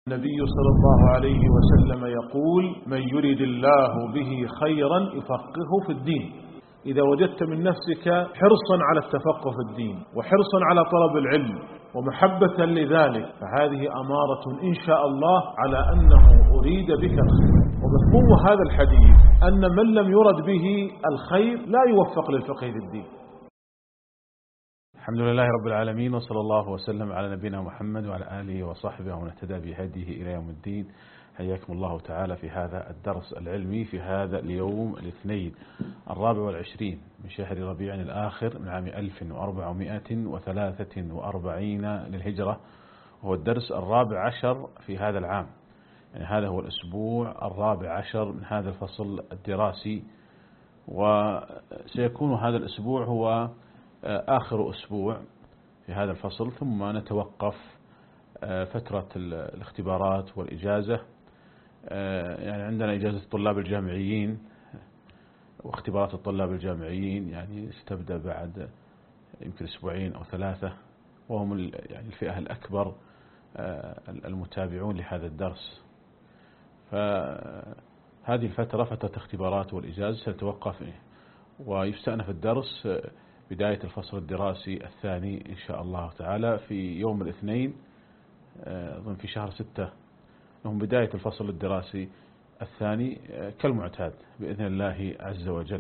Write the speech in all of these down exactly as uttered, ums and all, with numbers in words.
النبي صلى الله عليه وسلم يقول: من يريد الله به خيرا يفقهه في الدين. إذا وجدت من نفسك حرصا على التفقه في الدين وحرصا على طلب العلم ومحبة لذلك، فهذه أمارة إن شاء الله على أنه أريد بك الخير. ومفهوم هذا الحديث أن من لم يرد به الخير لا يوفق للفقه في الدين. الحمد لله رب العالمين، وصلى الله وسلم على نبينا محمد وعلى آله وصحبه ومن اهتدى بهديه إلى يوم الدين. حياكم الله تعالى في هذا الدرس العلمي في هذا اليوم الاثنين الرابع والعشرين من شهر ربيع الآخر من عام ألف وأربعمائة وثلاثة وأربعين للهجرة، وهو الدرس الرابع عشر في هذا العام. يعني هذا هو الأسبوع الرابع عشر من هذا الفصل الدراسي، وسيكون هذا الأسبوع هو آخر أسبوع في هذا الفصل، ثم نتوقف فترة الاختبارات والإجازة. يعني عندنا إجازة الطلاب الجامعيين واختبارات الطلاب الجامعيين يعني ستبدأ بعد يمكن أسبوعين أو ثلاثة، وهم يعني الفئة الأكبر المتابعون لهذا الدرس. فهذه الفترة فترة اختبارات والإجازة ستتوقف، ويستأنف الدرس بداية الفصل الدراسي الثاني إن شاء الله تعالى في يوم الاثنين أظن في شهر ستة، هم بداية الفصل الدراسي الثاني كالمعتاد بإذن الله عز وجل.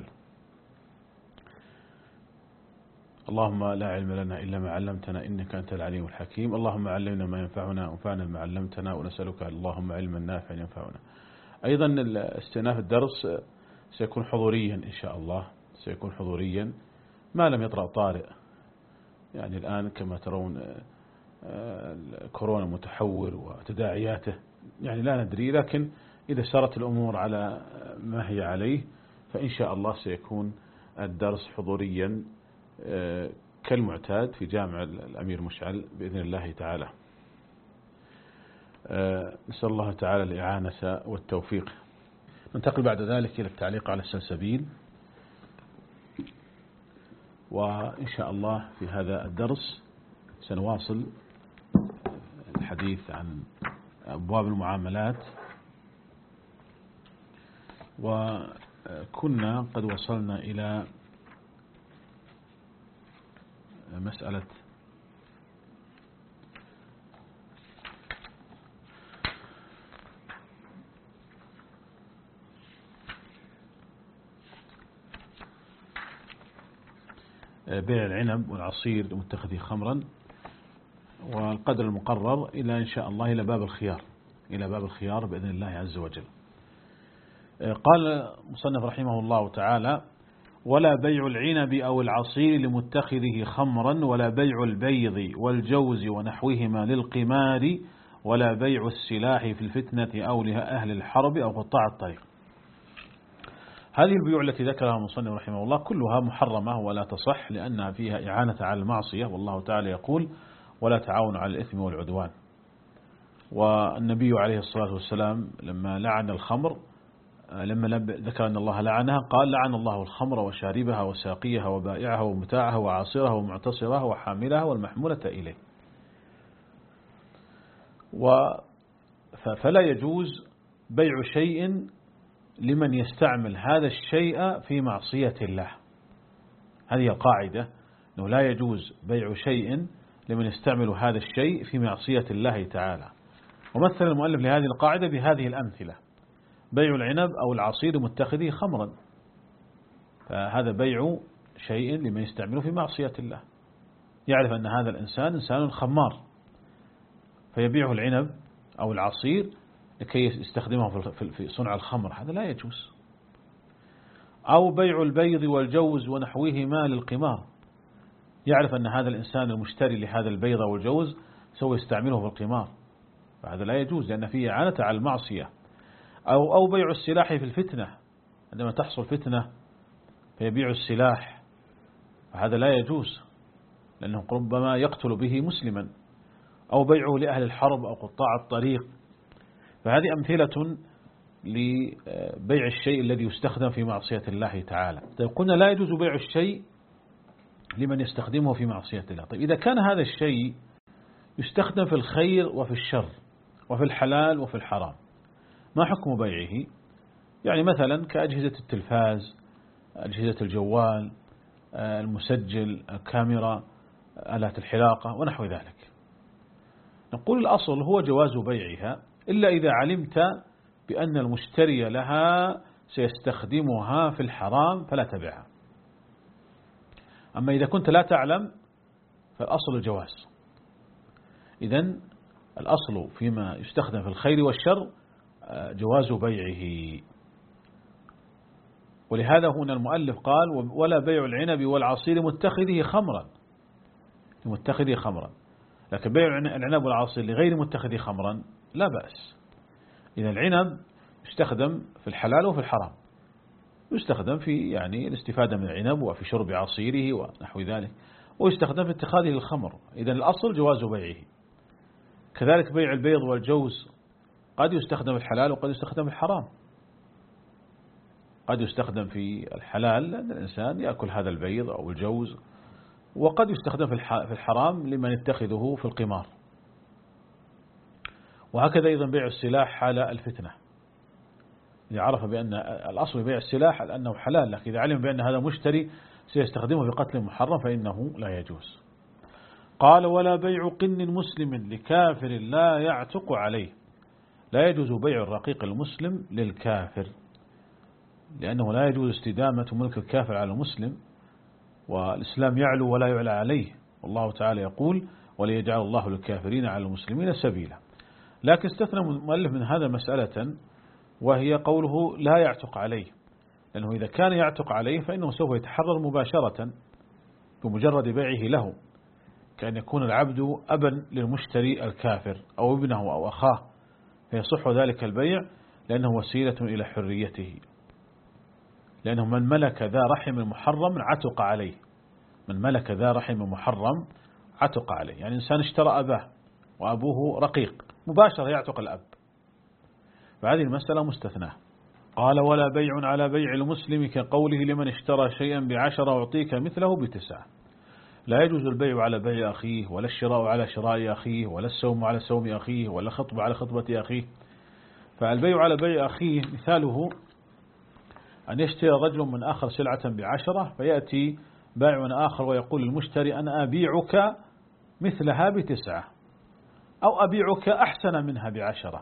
اللهم لا علم لنا إلا ما علمتنا إنك أنت العليم الحكيم. اللهم علمنا ما ينفعنا وانفعنا ما علمتنا، ونسألك اللهم علما نافعا ينفعنا. أيضا استئناف الدرس سيكون حضوريا إن شاء الله، سيكون حضوريا ما لم يطرأ طارئ. يعني الآن كما ترون كورونا متحور وتداعياته يعني لا ندري، لكن إذا سارت الأمور على ما هي عليه فإن شاء الله سيكون الدرس حضوريا كالمعتاد في جامع الأمير مشعل بإذن الله تعالى. نسأل الله تعالى الإعانة والتوفيق. ننتقل بعد ذلك إلى التعليق على السلسبيل، وإن شاء الله في هذا الدرس سنواصل الحديث عن أبواب المعاملات، وكنا قد وصلنا إلى مسألة بيع العنب والعصير لمتخذه خمرا، والقدر المقرر إلى إن شاء الله إلى باب الخيار، إلى باب الخيار بإذن الله عز وجل. قال مصنف رحمه الله تعالى: ولا بيع العنب أو العصير لمتخذه خمرا، ولا بيع البيض والجوز ونحوهما للقمار، ولا بيع السلاح في الفتنة أو لأهل الحرب أو قطاع الطريق. هذه البيوع التي ذكرها المصنف رحمه الله كلها محرمة ولا تصح، لأنها فيها إعانة على المعصية، والله تعالى يقول: ولا تعاونوا على الإثم والعدوان. والنبي عليه الصلاة والسلام لما لعن الخمر، لما ذكر أن الله لعنها قال: لعن الله الخمر وشاربها وساقيها وبائعها ومتاعها وعاصرها ومعتصرها وحاملها والمحمولة إليه. فلا يجوز بيع شيء لمن يستعمل هذا الشيء في معصية الله. هذه القاعدة، أنه لا يجوز بيع شيء لمن يستعمل هذا الشيء في معصية الله تعالى. ومثل المؤلف لهذه القاعدة بهذه الأمثلة: بيع العنب أو العصير متخذه خمرا، فهذا بيع شيء لمن يستعمله في معصية الله، يعرف أن هذا الإنسان إنسان خمار فيبيعه العنب أو العصير لكي يستخدمه في صنع الخمر، هذا لا يجوز. أو بيع البيض والجوز ونحوهما للقمار، يعرف أن هذا الإنسان المشتري لهذا البيض والجوز سوف يستعمله في القمار، فهذا لا يجوز لأن فيه إعانة على المعصية. أو أو بيع السلاح في الفتنة، عندما تحصل فتنة فيبيع السلاح، فهذا لا يجوز لأنه ربما يقتل به مسلما. أو بيعه لأهل الحرب أو قطاع الطريق، فهذه أمثلة لبيع الشيء الذي يستخدم في معصية الله تعالى. طيب قلنا لا يجوز بيع الشيء لمن يستخدمه في معصية الله. طيب إذا كان هذا الشيء يستخدم في الخير وفي الشر وفي الحلال وفي الحرام. ما حكم بيعه؟ يعني مثلا كأجهزة التلفاز، أجهزة الجوال، المسجل، الكاميرا، آلات الحلاقة ونحو ذلك. نقول الأصل هو جواز بيعها إلا إذا علمت بأن المشتري لها سيستخدمها في الحرام فلا تبعها. أما إذا كنت لا تعلم فالأصل الجواز. إذن الأصل فيما يستخدم في الخير والشر جواز بيعه. ولهذا هنا المؤلف قال ولا بيع العنب والعصير متخذه خمرا، متخذه خمرا. لكن بيع العنب والعصير لغير متخذه خمرا لا بأس. إذا العنب يستخدم في الحلال وفي الحرام، يستخدم في يعني الاستفادة من العنب وفي شرب عصيره ونحو ذلك، ويستخدم في اتخاذه الخمر. إذا الأصل جواز بيعه. كذلك بيع البيض والجوز قد يستخدم في الحلال وقد يستخدم في الحرام. قد يستخدم في الحلال لأن الإنسان يأكل هذا البيض أو الجوز، وقد يستخدم في الحرام لمن يتخذه في القمار. وهكذا أيضا بيع السلاح حال الفتنة، إذا عرف بأن الأصل بيع السلاح أنه حلال، لكن إذا علم بأن هذا مشتري سيستخدمه في قتل محرم فإنه لا يجوز. قال ولا بيع قن مسلم لكافر لا يعتق عليه. لا يجوز بيع الرقيق المسلم للكافر، لأنه لا يجوز استدامة ملك الكافر على المسلم، والإسلام يعلو ولا يعلى عليه. والله تعالى يقول وليجعل الله للكافرين على المسلمين سبيلا. لكن استثنى المؤلف من هذا مسألة، وهي قوله لا يعتق عليه، لأنه إذا كان يعتق عليه فإنه سوف يتحرر مباشرة بمجرد بيعه له، كأن يكون العبد أبا للمشتري الكافر أو ابنه أو أخاه، فيصح ذلك البيع لأنه وسيلة إلى حريته. لأنه من ملك ذا رحم محرم عتق عليه، من ملك ذا رحم محرم عتق عليه. يعني إنسان اشترى أباه وأبوه رقيق مباشرة يعتق الأب، فهذه المسألة مستثناة. قال ولا بيع على بيع المسلم كقوله لمن اشترى شيئا بعشرة أعطيك مثله بتسعة. لا يجوز البيع على بيع أخيه، ولا الشراء على شراء أخيه، ولا السوم على سوم أخيه، ولا خطبة على خطبة أخيه. فالبيع على بيع أخيه مثاله أن يشتري رجل من آخر سلعة بعشرة، فيأتي بائع آخر ويقول للمشتري أنا أبيعك مثلها بتسعة، أو أبيعك أحسن منها بعشرة.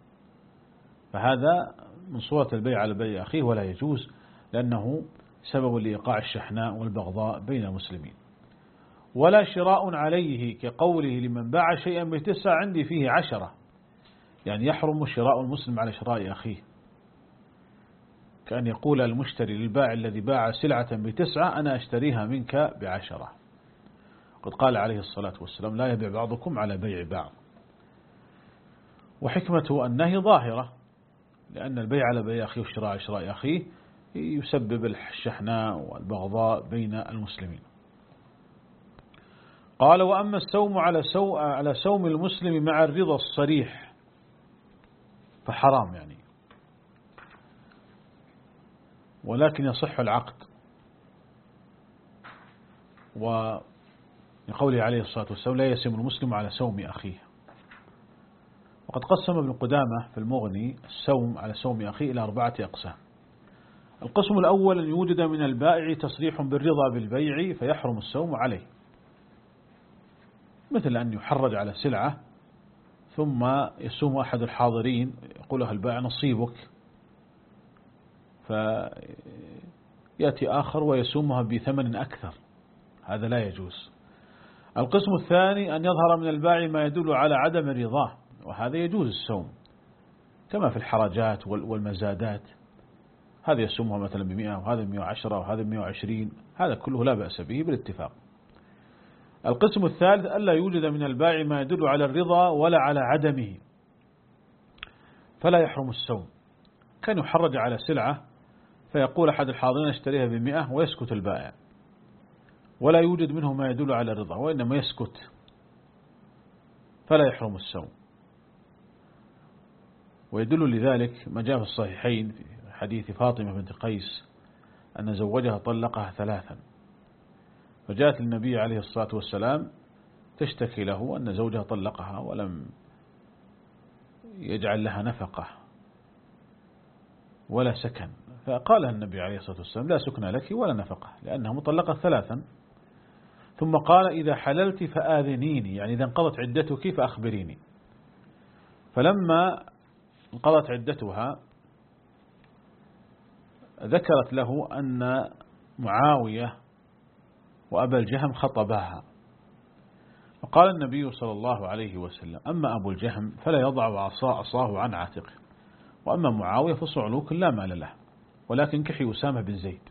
فهذا من صورة البيع على بيع أخيه ولا يجوز، لأنه سبب لإيقاع الشحناء والبغضاء بين المسلمين. ولا شراء عليه كقوله لمن باع شيئا بتسعة عندي فيه عشرة، يعني يحرم شراء المسلم على شراء أخيه، كأن يقول المشتري للبائع الذي باع سلعة بتسعة أنا أشتريها منك بعشرة. قد قال عليه الصلاة والسلام لا يبيع بعضكم على بيع بعض. وحكمة النهي ظاهرة، لأن البيع على بيع أخيه والشراء على شراء أخيه يسبب الشحناء والبغضاء بين المسلمين. قال وأما السوم على سو على سوم المسلم مع الرضا الصريح فحرام، يعني ولكن يصح العقد. ولقوله عليه الصلاة والسلام لا يسم المسلم على سوم أخيه. وقد قسم ابن قدامة في المغني السوم على سوم أخيه إلى أربعة أقسام. القسم الأول أن يوجد من البائع تصريح بالرضا بالبيع فيحرم السوم عليه، مثل أن يحرج على سلعة ثم يسوم أحد الحاضرين يقول له البائع نصيبك، فيأتي آخر ويسومها بثمن أكثر، هذا لا يجوز. القسم الثاني أن يظهر من البائع ما يدل على عدم الرضا، وهذا يجوز السوم كما في الحرجات والمزادات، هذا يسومها مثلا بمئة وهذا بمئة وعشرة وهذا بمئة وعشرين، هذا كله لا بأس به بالاتفاق. القسم الثالث ألا يوجد من البائع ما يدل على الرضا ولا على عدمه، فلا يحرم السوم. كان يحرج على سلعة فيقول أحد الحاضرين اشتريها بمئة ويسكت البائع، ولا يوجد منه ما يدل على الرضا وإنما يسكت، فلا يحرم السوم. ويدل لذلك ما جاء في الصحيحين في حديث فاطمة بنت قيس أن زوجها طلقها ثلاثا، فجاءت للنبي عليه الصلاة والسلام تشتكي له أن زوجها طلقها ولم يجعل لها نفقة ولا سكن، فقالها النبي عليه الصلاة والسلام لا سكن لك ولا نفقة لأنها مطلقة ثلاثا. ثم قال إذا حللت فآذنيني، يعني إذا انقضت عدتك فأخبريني. فلما انقضت عدتها ذكرت له أن معاوية وأبا الجهم خطبها، فقال النبي صلى الله عليه وسلم أما أبو الجهم فلا يضع عصا عصاه عن عاتقه، وأما معاوية فصعلوك لا مال له، ولكن كحي أسامة بن زيد.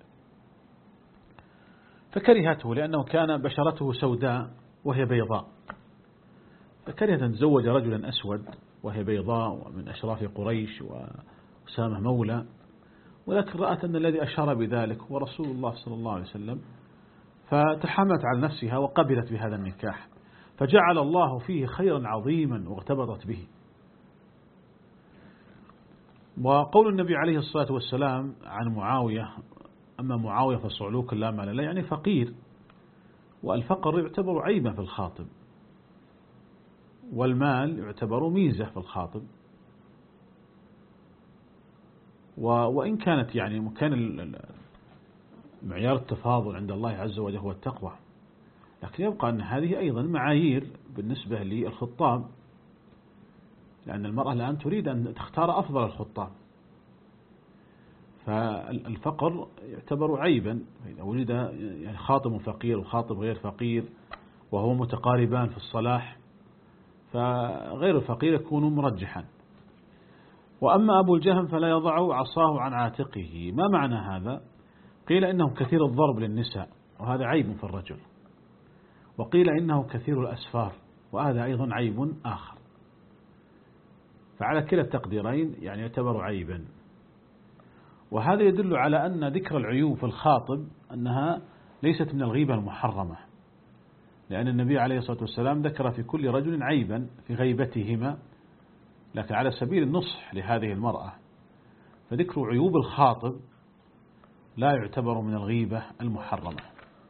فكرهته لأنه كان بشرته سوداء وهي بيضاء، فكرهت أن تزوج رجلا أسود وهي بيضاء ومن أشراف قريش وأسامة مولى، ولكن رأت أن الذي أشار بذلك هو رسول الله صلى الله عليه وسلم، فتحملت على نفسها وقبلت بهذا النكاح، فجعل الله فيه خيرا عظيما واغتبطت به. وقول النبي عليه الصلاة والسلام عن معاوية أما معاوية فصعلوك لا مال له، يعني فقير، والفقر يعتبر عيبا في الخاطب، والمال يعتبر ميزة في الخاطب. وإن كانت يعني مكان معيار التفاضل عند الله عز وجل هو التقوى، لكن يبقى أن هذه أيضا معايير بالنسبة للخطاب، لأن المرأة الآن تريد أن تختار أفضل الخطاب، فالفقر يعتبر عيبا. إذا وجد يعني خاطب فقير وخاطب غير فقير وهو متقاربان في الصلاح، فغير الفقير يكون مرجحا. وأما أبو الجهم فلا يضع عصاه عن عاتقه. ما معنى هذا؟ قيل إنه كثير الضرب للنساء وهذا عيب في الرجل، وقيل إنه كثير الأسفار وهذا أيضا عيب آخر، فعلى كلا التقديرين يعني يعتبر عيبا. وهذا يدل على أن ذكر العيوب في الخاطب أنها ليست من الغيبة المحرمة، لأن النبي عليه الصلاة والسلام ذكر في كل رجل عيبا في غيبتهما، لكن على سبيل النصح لهذه المرأة، فذكر عيوب الخاطب لا يعتبر من الغيبة المحرمة.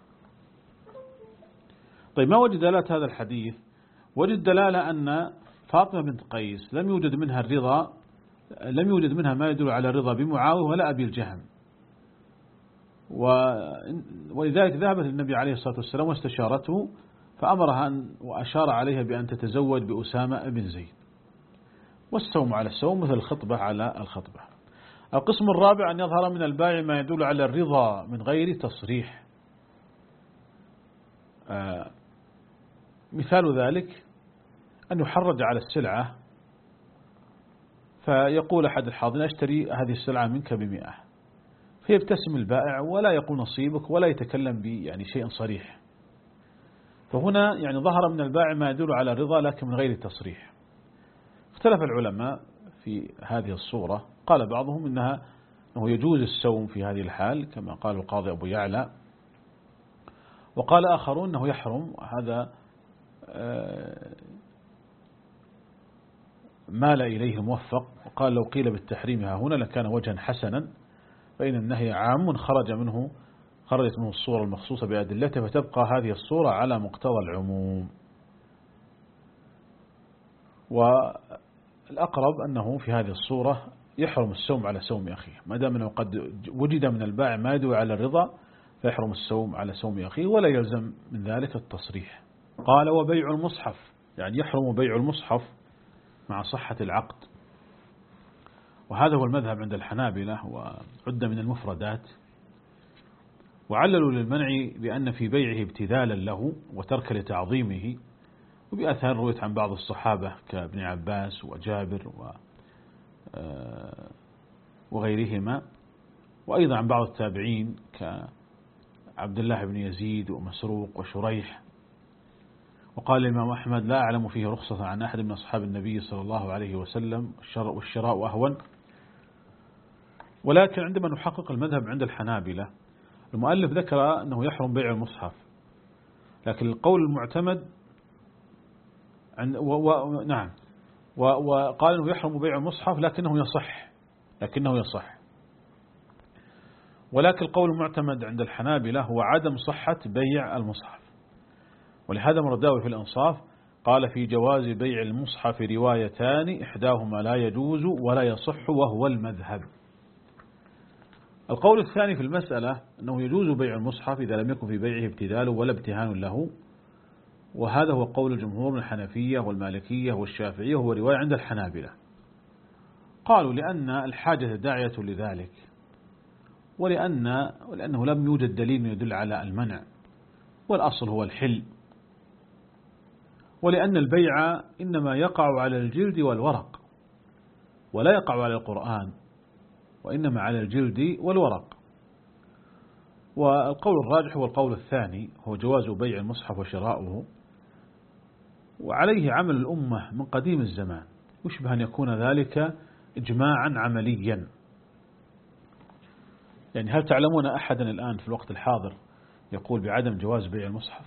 طيب، ما وجد دلالة هذا الحديث؟ وجد دلالة أن فاطمة بنت قيس لم يوجد منها الرضا، لم يوجد منها ما يدل على الرضا بمعاوية ولا أبي الجهم، ولذلك ذهبت للنبي عليه الصلاة والسلام واستشارته، فأمرها أن وأشار عليها بأن تتزوج بأسامة بن زيد، والسوم على السوم مثل الخطبة على الخطبة. القسم الرابع أن يظهر من البائع ما يدل على الرضا من غير تصريح. آه مثال ذلك أن يحرج على السلعة، فيقول أحد الحاضرين أشتري هذه السلعة منك بمئة، فيبتسم البائع ولا يقول نصيبك ولا يتكلم يعني شيء صريح، فهنا يعني ظهر من البائع ما يدل على الرضا لكن من غير التصريح. اختلف العلماء في هذه الصورة، قال بعضهم إنها أنه يجوز السوم في هذه الحال كما قال القاضي أبو يعلى، وقال آخرون أنه يحرم. هذا مال إليه الموفق، وقال لو قيل بالتحريمها هنا لكان وجها حسنا، فإن النهي عام خرج منه خرجت منه الصورة المخصوصة بأدلته، فتبقى هذه الصورة على مقتضى العموم. والأقرب أنه في هذه الصورة يحرم السوم على سوم أخيه، ما دام أنه قد وجد من البائع ما يدعو على الرضا، فيحرم السوم على سوم أخيه ولا يلزم من ذلك التصريح. قال وبيع المصحف، يعني يحرم بيع المصحف مع صحة العقد، وهذا هو المذهب عند الحنابلة وعد من المفردات، وعللوا للمنع بأن في بيعه ابتذالا له وترك لتعظيمه، وبأثار رويت عن بعض الصحابة كابن عباس وجابر وغيرهما، وأيضا عن بعض التابعين كعبد الله بن يزيد ومسروق وشريح. وقال الإمام أحمد لا أعلم فيه رخصة عن أحد من أصحاب النبي صلى الله عليه وسلم، والشراء أهون. ولكن عندما نحقق المذهب عند الحنابلة، المؤلف ذكر أنه يحرم بيع المصحف، لكن القول المعتمد عند و و نعم و وقال أنه يحرم بيع المصحف لكنه يصح لكنه يصح ولكن القول المعتمد عند الحنابلة هو عدم صحة بيع المصحف. ولهذا مرداوي في الإنصاف قال في جواز بيع المصحف روايتان إحداهما لا يجوز ولا يصح وهو المذهب. القول الثاني في المسألة أنه يجوز بيع المصحف إذا لم يكن في بيعه ابتذال ولا ابتهان له، وهذا هو قول الجمهور من الحنفية والمالكية والشافعية، وهو رواية عند الحنابلة. قالوا لأن الحاجة داعية لذلك، ولأن ولأنه لم يوجد دليل يدل على المنع، والأصل هو الحل، ولأن البيع إنما يقع على الجلد والورق ولا يقع على القرآن، وإنما على الجلد والورق. والقول الراجح هو القول الثاني، هو جواز بيع المصحف وشراؤه، وعليه عمل الأمة من قديم الزمان، يشبه أن يكون ذلك إجماعا عمليا. يعني هل تعلمون أحدا الآن في الوقت الحاضر يقول بعدم جواز بيع المصحف؟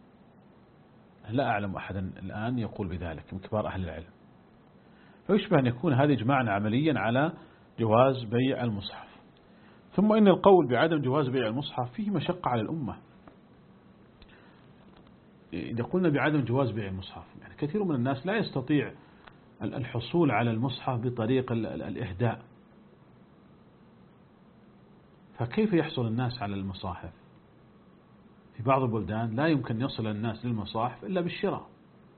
لا أعلم أحدا الآن يقول بذلك من كبار أهل العلم. فيشبه أن يكون هذا إجماعا عمليا على جواز بيع المصحف. ثم إن القول بعدم جواز بيع المصحف فيه مشقة على الأمة. إذا قلنا بعدم جواز بيع المصحف، يعني كثير من الناس لا يستطيع الحصول على المصحف بطريق الإهداء، فكيف يحصل الناس على المصاحف؟ في بعض البلدان لا يمكن يصل الناس للمصاحف إلا بالشراء،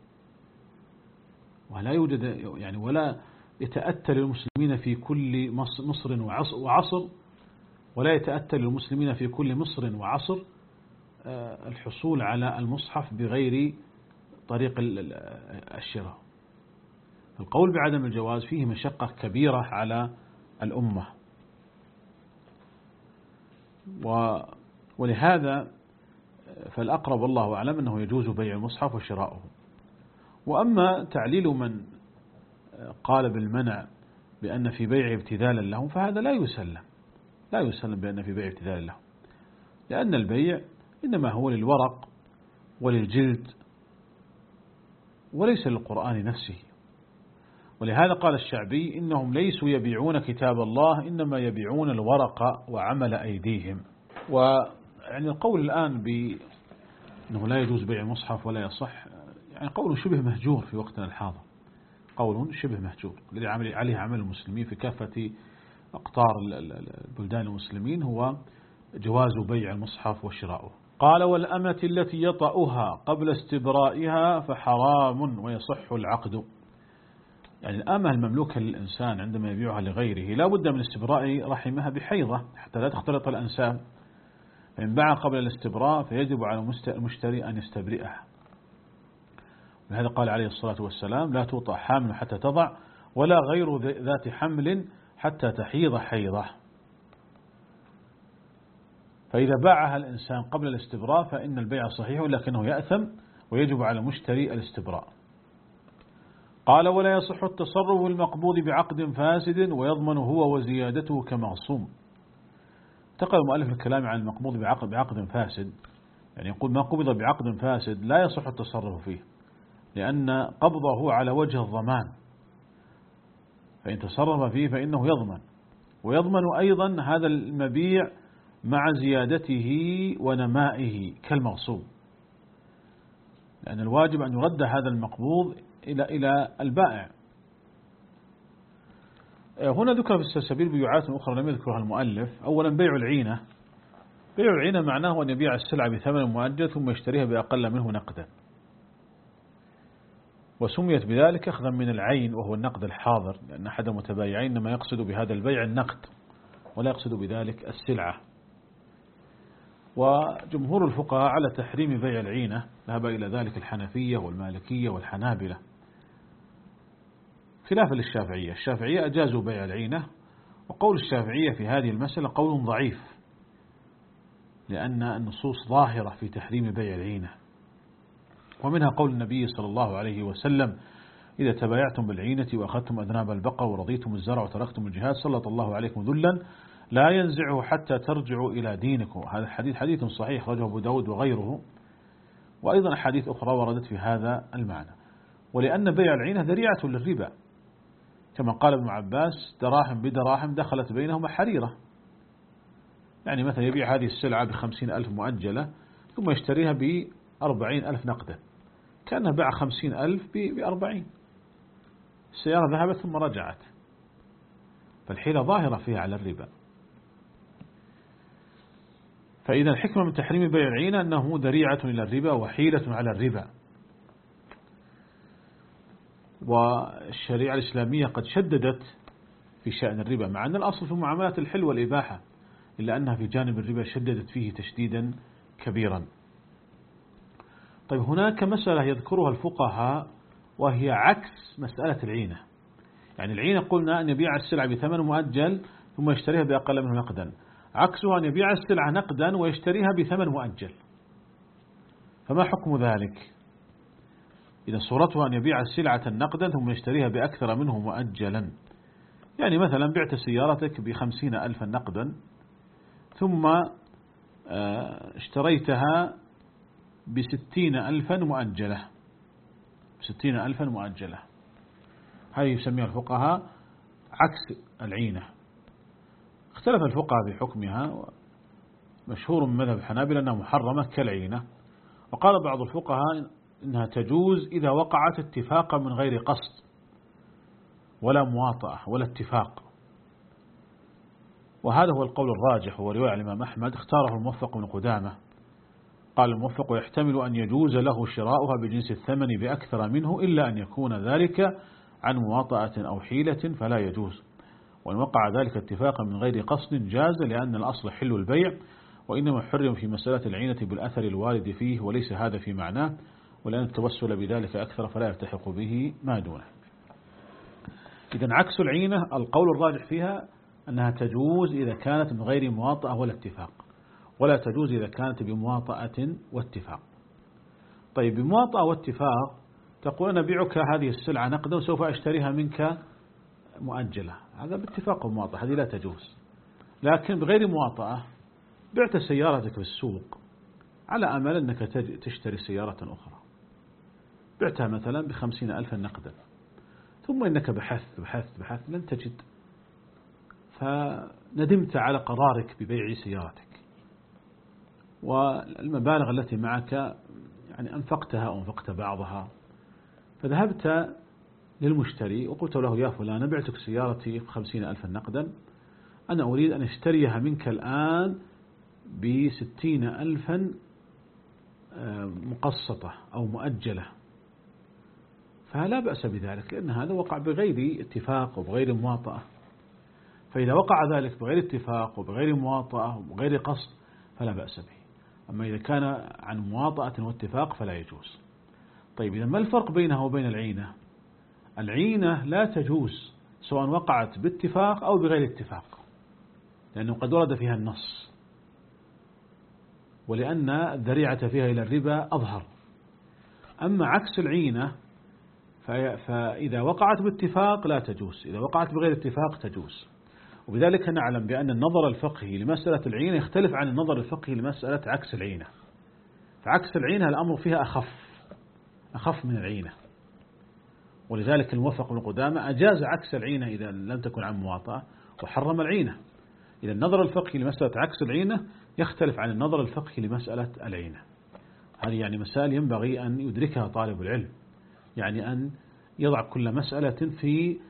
ولا يوجد يعني ولا يتأتى للمسلمين في كل مصر وعصر ولا يتأتى للمسلمين في كل مصر وعصر الحصول على المصحف بغير طريق الشراء. القول بعدم الجواز فيه مشقة كبيرة على الأمة، ولهذا فالأقرب والله أعلم أنه يجوز بيع المصحف وشراؤه. وأما تعليل من قال بالمنع بأن في بيع ابتذالا لهم، فهذا لا يسلم لا يسلم بأن في بيع ابتذالا لهم، لأن البيع إنما هو للورق وللجلد وليس للقرآن نفسه. ولهذا قال الشعبي إنهم ليسوا يبيعون كتاب الله، إنما يبيعون الورق وعمل أيديهم. ويعني القول الآن بأنه لا يجوز بيع المصحف ولا يصح، يعني قول شبه مهجور في وقتنا الحاضر، قول شبه مهجور الذي عليه عمل المسلمين في كافة أقطار البلدان المسلمين هو جواز بيع المصحف وشراؤه. قال والأمة التي يطأها قبل استبرائها فحرام ويصح العقد. يعني الأمة المملوكة للإنسان عندما يبيعها لغيره لا بد من استبراء رحمها بحيضة حتى لا تختلط الأنساب، فإن باع قبل الاستبراء فيجب على المشتري أن يستبرئها. ولهذا قال عليه الصلاة والسلام لا توطأ حامل حتى تضع، ولا غير ذات حمل حتى تحيض حيضة. فإذا باعها الإنسان قبل الاستبراء فإن البيع صحيح، ولكنه يأثم ويجب على المشتري الاستبراء. قال ولا يصح التصرف المقبوض بعقد فاسد ويضمن هو وزيادته كمغصوم. انتقل المؤلف الكلام عن المقبوض بعقد, بعقد فاسد، يعني يقول ما قبض بعقد فاسد لا يصح التصرف فيه، لأن قبضه على وجه الضمان، فإن تصرف فيه فإنه يضمن، ويضمن أيضا هذا المبيع مع زيادته ونمائه كالمغصوب، لأن الواجب أن يرد هذا المقبوض إلى إلى البائع. هنا ذكر في السلسبيل بيوعات أخرى لم يذكرها المؤلف. أولا بيع العينة. بيع العينة معناه أن يبيع السلعة بثمن مؤجل ثم يشتريها بأقل منه نقدا، وسميت بذلك أخذا من العين وهو النقد الحاضر، لأن أحد المتبايعين إنما يقصد بهذا البيع النقد ولا يقصد بذلك السلعة. وجمهور الفقهاء على تحريم بيع العينة، ذهب إلى ذلك الحنفية والمالكية والحنابلة، خلافا للشافعية. الشافعية أجازوا بيع العينة، وقول الشافعية في هذه المسألة قول ضعيف، لأن النصوص ظاهرة في تحريم بيع العينة، ومنها قول النبي صلى الله عليه وسلم إذا تبايعتم بالعينة وأخذتم أذناب البقر ورضيتم الزرع وتركتم الجهاد سلط الله عليكم ذلا لا ينزعه حتى ترجعوا إلى دينكم. هذا الحديث حديث صحيح رجه أبو داود وغيره، وأيضا حديث أخرى وردت في هذا المعنى. ولأن بيع العينة ذريعة للربا، كما قال ابن عباس دراهم بدراهم دخلت بينهما حريرة، يعني مثلا يبيع هذه السلعة بخمسين ألف مؤجلة ثم يشتريها بأربعين ألف نقدا، كأنه باع خمسين ألف بأربعين، السيارة ذهبت ثم رجعت، فالحيلة ظاهرة فيها على الربا. فإذا الحكمة من تحريم بيع العينة أنه ذريعة إلى الربا وحيلة على الربا. والشريعة الإسلامية قد شددت في شأن الربا، مع أن الأصل في معاملات الحل والإباحة، إلا أنها في جانب الربا شددت فيه تشديدا كبيرا. طيب هناك مسألة يذكرها الفقهاء وهي عكس مسألة العينة. يعني العينة قلنا أن يبيع السلعة بثمن مؤجل ثم يشتريها بأقل منه نقدا، عكسها أن يبيع السلعة نقدا ويشتريها بثمن مؤجل. فما حكم ذلك؟ إذا صورتها أن يبيع السلعة نقدا ثم يشتريها بأكثر منه مؤجلا. يعني مثلا بعت سيارتك بخمسين ألفا نقدا ثم اشتريتها بستين ألفا مؤجلة، ستين ألفا مؤجلة، هذه يسميها الفقهاء عكس العينة. اختلف الفقهاء في حكمها، مشهور من مذهب الحنابلة أنها محرمة كالعينة، وقال بعض الفقهاء إنها تجوز إذا وقعت اتفاقا من غير قصد ولا مواطأة ولا اتفاق، وهذا هو القول الراجح، هو رواية الإمام أحمد اختاره الموفق بن قدامة. قال الموفق: يحتمل أن يجوز له شراؤها بجنس الثمن بأكثر منه إلا أن يكون ذلك عن مواطأة أو حيلة فلا يجوز، وإن وقع ذلك اتفاقا من غير قصد جاز، لأن الأصل حل البيع، وإنما حرم في مسألة العينة بالأثر الوارد فيه وليس هذا في معناه، ولأن التوسل بذلك أكثر فلا يلتحق به ما دونه. إذن عكس العينة القول الراجح فيها أنها تجوز إذا كانت من غير مواطأة ولا اتفاق، ولا تجوز إذا كانت بمواطأة واتفاق. طيب بمواطأة واتفاق تقول أنا بيعك هذه السلعة نقدا وسوف أشتريها منك مؤجلة، هذا باتفاق ومواطأة، هذه لا تجوز. لكن بغير مواطأة بعت سيارتك في السوق على أمل أنك تشتري سيارة أخرى، بعتها مثلا بخمسين ألفا نقدا، ثم إنك بحثت بحثت بحثت لن تجد، فندمت على قرارك ببيع سيارتك، والمبالغ التي معك يعني أنفقتها أو أنفقت بعضها، فذهبت للمشتري وقلت له: يا فلان، بعتك سيارتي بخمسين ألفا نقدا، أنا أريد أن اشتريها منك الآن بستين ألفا مقسطة أو مؤجلة، فلا بأس بذلك، لأن هذا وقع بغير اتفاق وبغير مواطأة. فإذا وقع ذلك بغير اتفاق وبغير مواطأة وبغير قصد فلا بأس به. أما إذا كان عن مواطأة واتفاق فلا يجوز. طيب إذا ما الفرق بينها وبين العينة؟ العينة لا تجوز سواء وقعت باتفاق أو بغير اتفاق، لأنه قد ورد فيها النص، ولأن الذريعة فيها إلى الربا أظهر. أما عكس العينة فإذا وقعت باتفاق لا تجوز، إذا وقعت بغير اتفاق تجوز. وبذلك نعلم بأن النظر الفقهي لمسألة العينة يختلف عن النظر الفقهي لمسألة عكس العينة. فعكس العينة الأمر فيها أخف أخف من العينة، ولذلك الموفق بن قدامة أجاز عكس العينة إذا لم تكن عن مواطأة، وحرم العينة. إذا النظر الفقهي لمسألة عكس العينة يختلف عن النظر الفقهي لمسألة العينة. هذه يعني مسائل ينبغي أن يدركها طالب العلم، يعني أن يضع كل مسألة في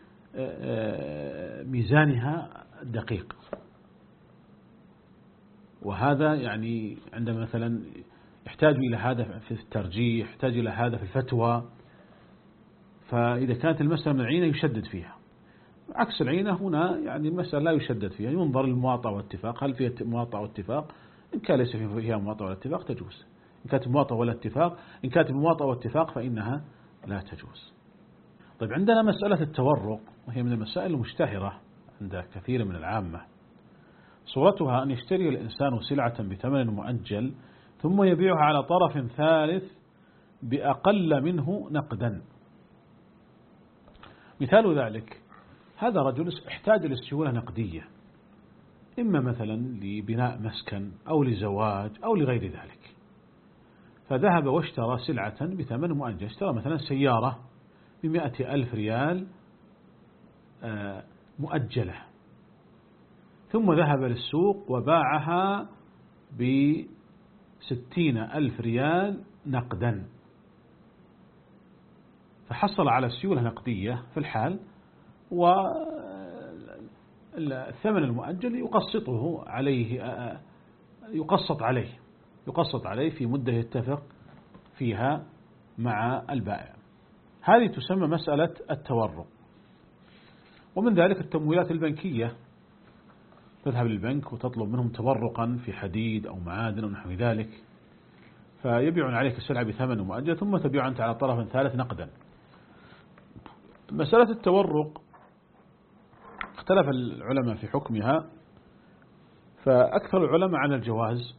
ميزانها الدقيق. وهذا يعني عندما مثلا يحتاج إلى هذا في الترجيح، يحتاج إلى هذا في الفتوى، فإذا كانت المسألة من العينة يشدد فيها. عكس العينة هنا يعني المسألة لا يشدد فيها، ينظر المواطأة والاتفاق، هل فيها مواطأة واتفاق؟ إن كان ليس فيها مواطأة ولا اتفاق تجوز، إن كانت مواطأة ولا اتفاق، إن كانت مواطأة واتفاق فإنها لا تجوز. طيب عندنا مسألة التورق، وهي من المسائل المشتهرة عند كثير من العامة. صورتها أن يشتري الإنسان سلعة بثمن مؤجل ثم يبيعها على طرف ثالث بأقل منه نقدا. مثال ذلك: هذا رجل احتاج لسيولة نقدية، إما مثلا لبناء مسكن أو لزواج أو لغير ذلك، فذهب واشترى سلعة بثمن مؤجل، اشترى مثلا سيارة بمئة ألف ريال مؤجلة، ثم ذهب للسوق وباعها بستين ألف ريال نقدا. فحصل على سيولة نقدية في الحال، والثمن المؤجل يقسطه عليه يقسط عليه يقسط عليه في مدة يتفق فيها مع البائع. هذه تسمى مسألة التورق. ومن ذلك التمويلات البنكية، تذهب للبنك وتطلب منهم تورقا في حديد أو معادن أو نحو ذلك، فيبيعون عليك السلعة بثمن مؤجل ثم تبيع أنت على طرف ثالث نقدا. مسألة التورق اختلف العلماء في حكمها، فأكثر العلماء على الجواز،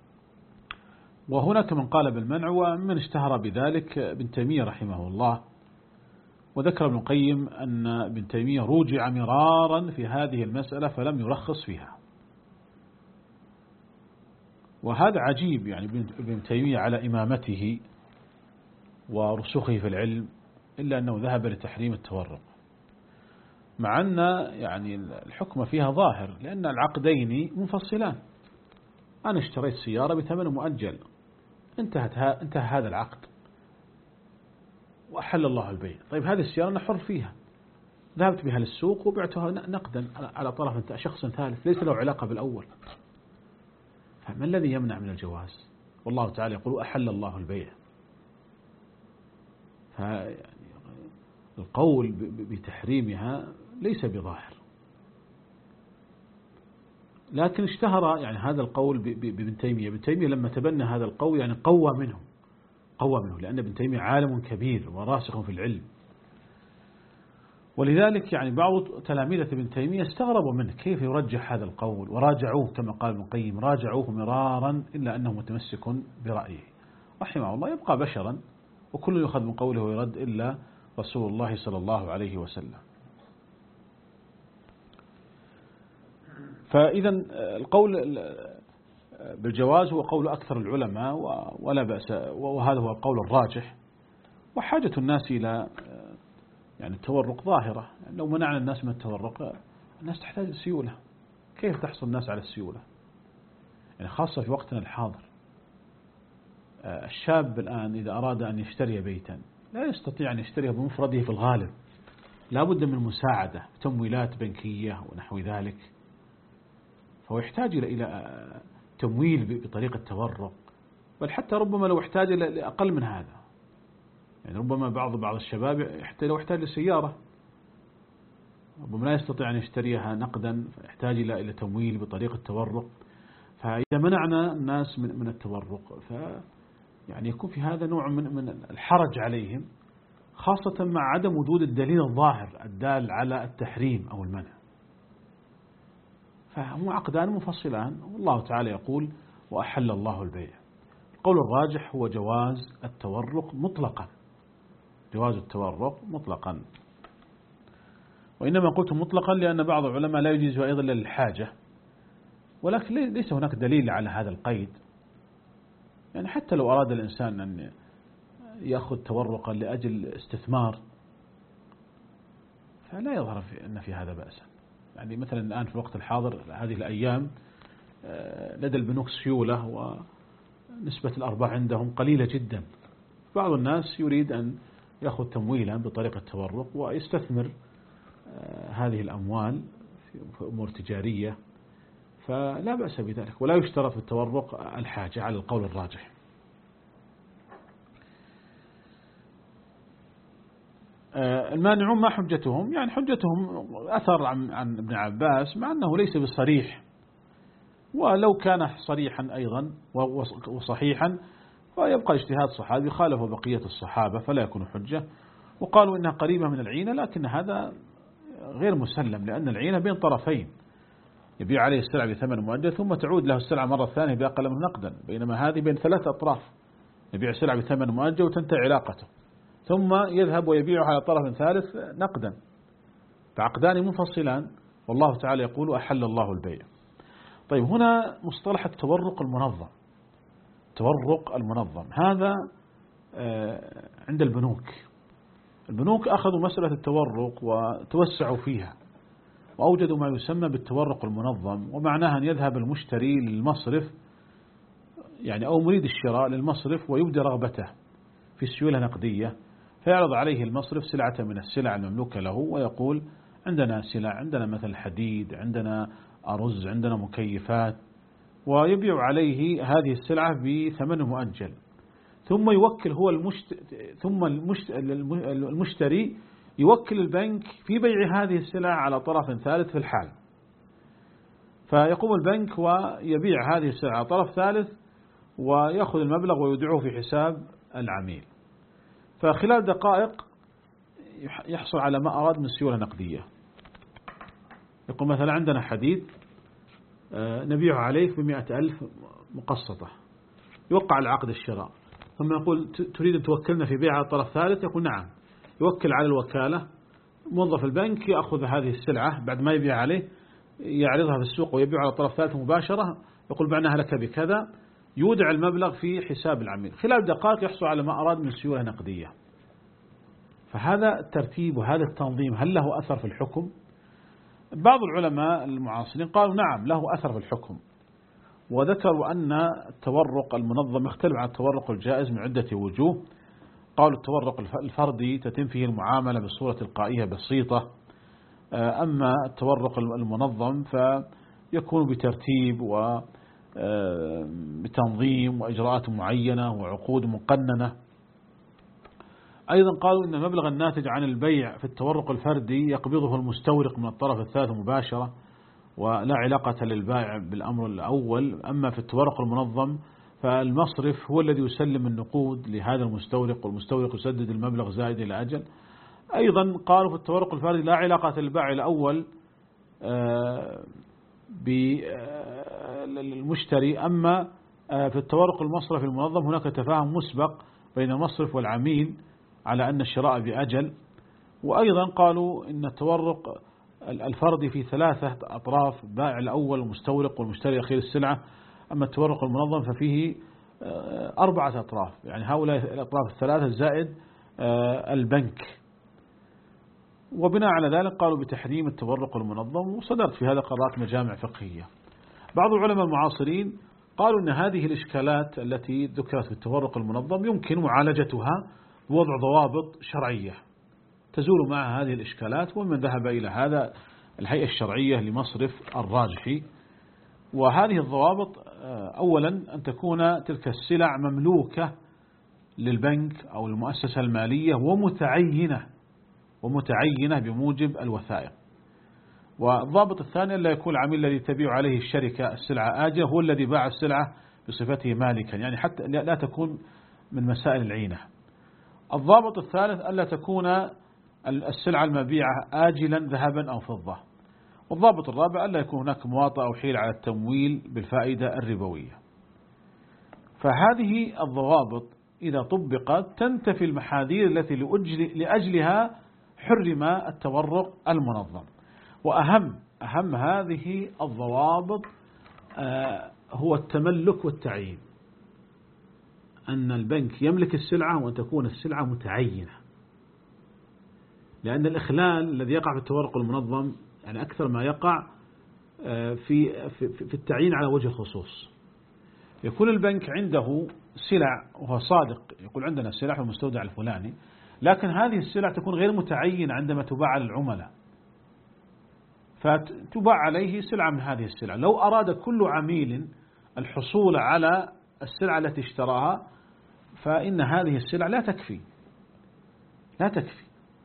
وهناك من قال بالمنع ومن اشتهر بذلك ابن تيمية رحمه الله. وذكر ابن القيم أن ابن تيمية روجع مرارا في هذه المسألة فلم يرخص فيها، وهذا عجيب. يعني ابن تيمية على إمامته ورسوخه في العلم إلا أنه ذهب لتحريم التورق، مع أن يعني الحكم فيها ظاهر، لأن العقدين منفصلان. أنا اشتريت سيارة بثمن مؤجل، انتهت انتهى هذا العقد وأحل الله البيع. طيب هذه السيارة أنا حر فيها، ذهبت بها للسوق وبعتها نقدا على طرف شخص ثالث ليس له علاقة بالأول، فما الذي يمنع من الجواز؟ والله تعالى يقول أحل الله البيع. فالقول بتحريمها ليس بظاهر، لكن اشتهر يعني هذا القول بابن تيمية. ابن تيمية لما تبنى هذا القول يعني قوى منه قوى منه لأن ابن تيمية عالم كبير وراسخ في العلم، ولذلك يعني بعض تلاميذة ابن تيمية استغربوا منه كيف يرجح هذا القول، وراجعوه كما قال ابن القيم، راجعوه مرارا إلا أنه متمسك برأيه رحمه الله. يبقى بشرا وكل يأخذ من قوله ويرد إلا رسول الله صلى الله عليه وسلم. فإذا القول بالجواز هو قول أكثر العلماء ولا بأس، وهذا هو القول الراجح. وحاجة الناس إلى يعني التورق ظاهرة، يعني لو منعنا الناس من التورق الناس تحتاج السيولة. كيف تحصل الناس على السيولة؟ يعني خاصة في وقتنا الحاضر، الشاب الآن إذا أراد أن يشتري بيتا لا يستطيع أن يشتريه بمفرده في الغالب، لا بد من مساعدة تمويلات بنكية ونحو ذلك، فهو يحتاج إلى تمويل بطريقة تورق، بل حتى ربما لو احتاج لأقل من هذا. يعني ربما بعض بعض الشباب لو احتاج لسيارة ربما لا يستطيع أن يشتريها نقدا، فيحتاج إلى إلى تمويل بطريقة تورق. فإذا منعنا الناس من من التورق ف يعني يكون في هذا نوع من من الحرج عليهم، خاصة مع عدم وجود الدليل الظاهر الدال على التحريم أو المنع. فهم عقدان منفصلان، والله تعالى يقول وأحل الله البيع. القول الراجح هو جواز التورق مطلقا، جواز التورق مطلقا. وإنما قلت مطلقا لأن بعض العلماء لا يجيزه أيضا للحاجة، ولكن ليس هناك دليل على هذا القيد. يعني حتى لو أراد الإنسان أن يأخذ تورقا لأجل استثمار فلا يظهر في أن في هذا بأسا. يعني مثلا الآن في الوقت الحاضر هذه الأيام لدى البنوك سيولة ونسبة الأرباح عندهم قليلة جدا. بعض الناس يريد أن يأخذ تمويلا بطريقة تورق ويستثمر هذه الأموال في أمور تجارية، فلا بأس بذلك، ولا يشترط في التورق الحاجة على القول الراجح. المانعون ما حجتهم؟ يعني حجتهم أثر عن عن ابن عباس، مع أنه ليس بصريح، ولو كان صريحا أيضا وصحيحا فيبقى اجتهاد صحابي خالف بقية الصحابة فلا يكون حجة. وقالوا إنها قريبة من العينة، لكن هذا غير مسلم، لأن العينة بين طرفين يبيع عليه السلعة بثمن مؤجل ثم تعود له السلعة مرة ثانية بأقل من نقدا، بينما هذه بين ثلاث أطراف، يبيع السلعة بثمن مؤجل وتنتهي علاقته ثم يذهب ويبيعها على طرف ثالث نقدا، فعقدان منفصلان. والله تعالى يقول أحل الله البيع. طيب هنا مصطلح التورق المنظم، التورق المنظم هذا عند البنوك. البنوك أخذوا مسألة التورق وتوسعوا فيها وأوجدوا ما يسمى بالتورق المنظم، ومعناها أن يذهب المشتري للمصرف يعني أو مريد الشراء للمصرف ويبدي رغبته في سيولة نقدية، فيعرض عليه المصرف سلعة من السلع المملوكة له ويقول عندنا سلع، عندنا مثل حديد، عندنا أرز، عندنا مكيفات، ويبيع عليه هذه السلعة بثمن مؤجل، ثم يوكل هو المشت... ثم المشت... المشتري يوكل البنك في بيع هذه السلع على طرف ثالث في الحال، فيقوم البنك ويبيع هذه السلع على طرف ثالث ويأخذ المبلغ ويودعه في حساب العميل، فخلال دقائق يحصل على ما أراد من سيولة نقدية. يقول مثلا عندنا حديد نبيعه عليك بمئة ألف مقسطة، يوقع العقد الشراء، ثم يقول تريد أن توكلنا في بيع على الطرف الثالث؟ يقول نعم. يوكل على الوكالة، موظف البنك يأخذ هذه السلعة بعد ما يبيع عليه، يعرضها في السوق ويبيع على الطرف الثالث مباشرة، يقول بعناها لك بكذا، يودع المبلغ في حساب العميل، خلال دقائق يحصل على ما أراد من سيولة نقدية. فهذا الترتيب وهذا التنظيم هل له أثر في الحكم؟ بعض العلماء المعاصرين قالوا نعم له أثر في الحكم، وذكروا أن التورق المنظم يختلف عن التورق الجائز من عدة وجوه. قالوا التورق الفردي تتم فيه المعاملة بصورة تلقائية بسيطة، أما التورق المنظم فيكون بترتيب وبتنظيم وإجراءات معينة وعقود مقننة. أيضا قالوا إن المبلغ الناتج عن البيع في التورق الفردي يقبضه المستورق من الطرف الثالث مباشرة ولا علاقة للبائع بالأمر الأول، أما في التورق المنظم فالمصرف هو الذي يسلم النقود لهذا المستورق والمستورق يسدد المبلغ زائد إلى أجل. أيضا قالوا في التورق الفردي لا علاقة للبائع الأول بالمشتري، أما في التورق المصرفي المنظم هناك تفاهم مسبق بين المصرف والعميل على أن الشراء بأجل. وأيضا قالوا إن التورق الفردي في ثلاثة أطراف، بائع الأول والمستورق والمشتري أخير السلعة، أما التورق المنظم ففيه أربعة أطراف، يعني هؤلاء الأطراف الثلاثة زائد البنك. وبناء على ذلك قالوا بتحريم التورق المنظم، وصدرت في هذا قرارات مجامع فقهية. بعض العلماء المعاصرين قالوا أن هذه الإشكالات التي ذكرت في التورق المنظم يمكن معالجتها بوضع ضوابط شرعية تزول مع هذه الإشكالات، ومن ذهب إلى هذا الهيئة الشرعية لمصرف الراجحي. وهذه الضوابط أولا أن تكون تلك السلع مملوكة للبنك أو المؤسسة المالية ومتعينة ومتعينة بموجب الوثائق. والضابط الثاني لا يكون العميل الذي تبيع عليه الشركة السلعة آجلة هو الذي باع السلعة بصفته مالكا، يعني حتى لا تكون من مسائل العينة. الضابط الثالث ألا تكون السلعة المبيعة آجلا ذهبا أو فضة. والضابط الرابع ألا يكون هناك مواطأة أو حيل على التمويل بالفائدة الربوية. فهذه الضوابط إذا طبقت تنتفي المحاذير التي لأجلها حرم التورق المنظم. وأهم أهم هذه الضوابط هو التملك والتعيين، أن البنك يملك السلعة وأن تكون السلعة متعينة، لأن الإخلال الذي يقع في التورق المنظم يعني أكثر ما يقع في في التعيين على وجه الخصوص. يكون البنك عنده سلع وهو صادق يقول عندنا سلع في المستودع الفلاني، لكن هذه السلع تكون غير متعينة عندما تباع للعملاء، فتباع عليه سلعة من هذه السلع. لو أراد كل عميل الحصول على السلعة التي اشتراها فإن هذه السلع لا تكفي لا تكفي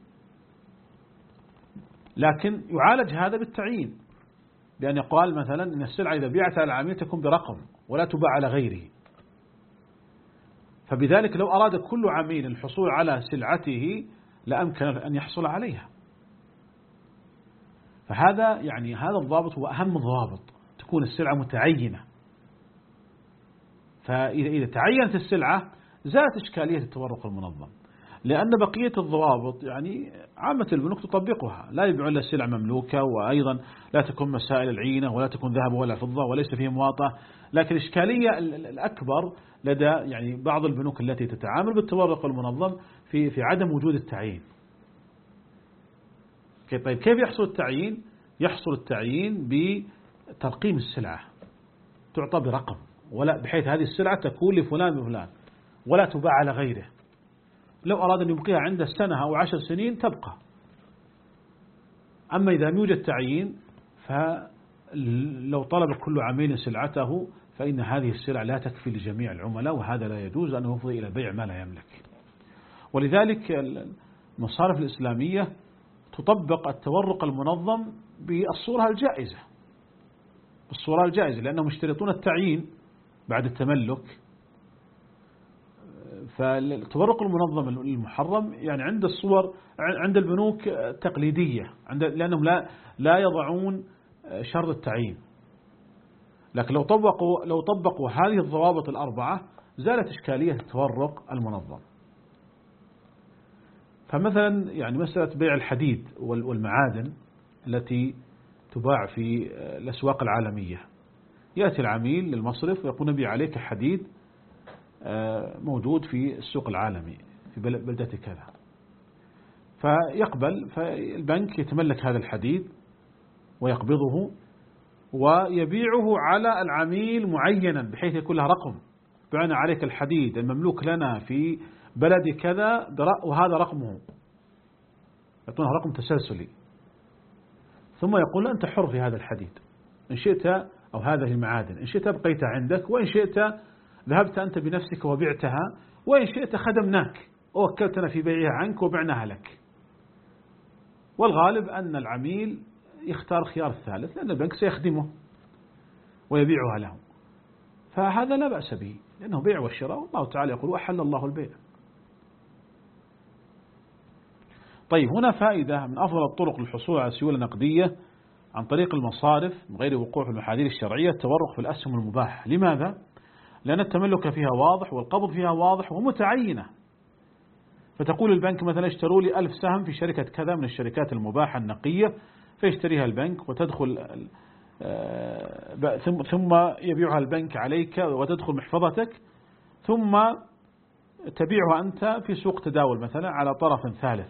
لكن يعالج هذا بالتعيين، بأن يقال مثلا إن السلعة إذا بيعتها على العميل تكون برقم ولا تباع على غيره. فبذلك لو أراد كل عميل الحصول على سلعته لأمكن أن يحصل عليها. فهذا يعني هذا الضابط هو أهم الضوابط، تكون السلعة متعينة. فإذا إذا تعينت السلعة زالت إشكالية التورق المنظم، لأن بقية الضوابط يعني عامة البنوك تطبقها، لا يبيعون إلا السلع مملوكة، وأيضا لا تكون مسائل العينة ولا تكون ذهب ولا فضة وليس فيه مواطأة. لكن الإشكالية الأكبر لدى يعني بعض البنوك التي تتعامل بالتورق المنظم في في عدم وجود التعيين. طيب كيف يحصل التعيين؟ يحصل التعيين بترقيم السلعة، تعطى برقم، ولا بحيث هذه السلعة تكون لفلان بفلان ولا تباع على غيره. لو أراد أن يبقيها عنده سنة أو عشر سنين تبقى. أما إذا لم يوجد تعيين فلو طلب كل عميل سلعته فإن هذه السلع لا تكفي لجميع العملاء، وهذا لا يجوز أنه يفضي إلى بيع ما لا يملك. ولذلك المصارف الإسلامية تطبق التورق المنظم بالصورة الجائزة، بالصورة الجائزة، لأنهم يشترطون التعيين بعد التملك. فالتورق المنظم المحرم يعني عند الصور عند البنوك تقليدية، عند لأنهم لا لا يضعون شرط التعيين. لكن لو طبقوا لو طبقوا هذه الضوابط الأربعة زالت إشكالية التورق المنظم. فمثلا يعني مسألة بيع الحديد والمعادن التي تباع في الأسواق العالمية، يأتي العميل للمصرف ويقول نبيع عليك حديد موجود في السوق العالمي في بلدة كذا، فيقبل، فالبنك يتملك هذا الحديد ويقبضه ويبيعه على العميل معينا بحيث يكون له رقم، بعنا عليك الحديد المملوك لنا في بلد كذا وهذا رقمه، يعطونه رقم تسلسلي، ثم يقول أنت حر في هذا الحديد إن شئت، أو هذه المعادن إن شئت بقيت عندك، وإن شئت ذهبت أنت بنفسك وبعتها، وإن شئت خدمناك ووكلتنا في بيعها عنك وبعناها لك. والغالب أن العميل يختار خيار الثالث لأن البنك سيخدمه ويبيعها له، فهذا لا بأس به لأنه بيع والشراء، والله تعالى يقول وأحل الله البيع. طيب هنا فائدة من أفضل الطرق للحصول على سيولة نقدية عن طريق المصارف من غير وقوع في المحاذير الشرعية التورق في الأسهم المباحة. لماذا؟ لأن التملك فيها واضح والقبض فيها واضح ومتعينة. فتقول البنك مثلا اشتروا لي ألف سهم في شركة كذا من الشركات المباحة النقية، فيشتريها البنك وتدخل ثم يبيعها البنك عليك وتدخل محفظتك، ثم تبيعها أنت في سوق تداول مثلا على طرف ثالث،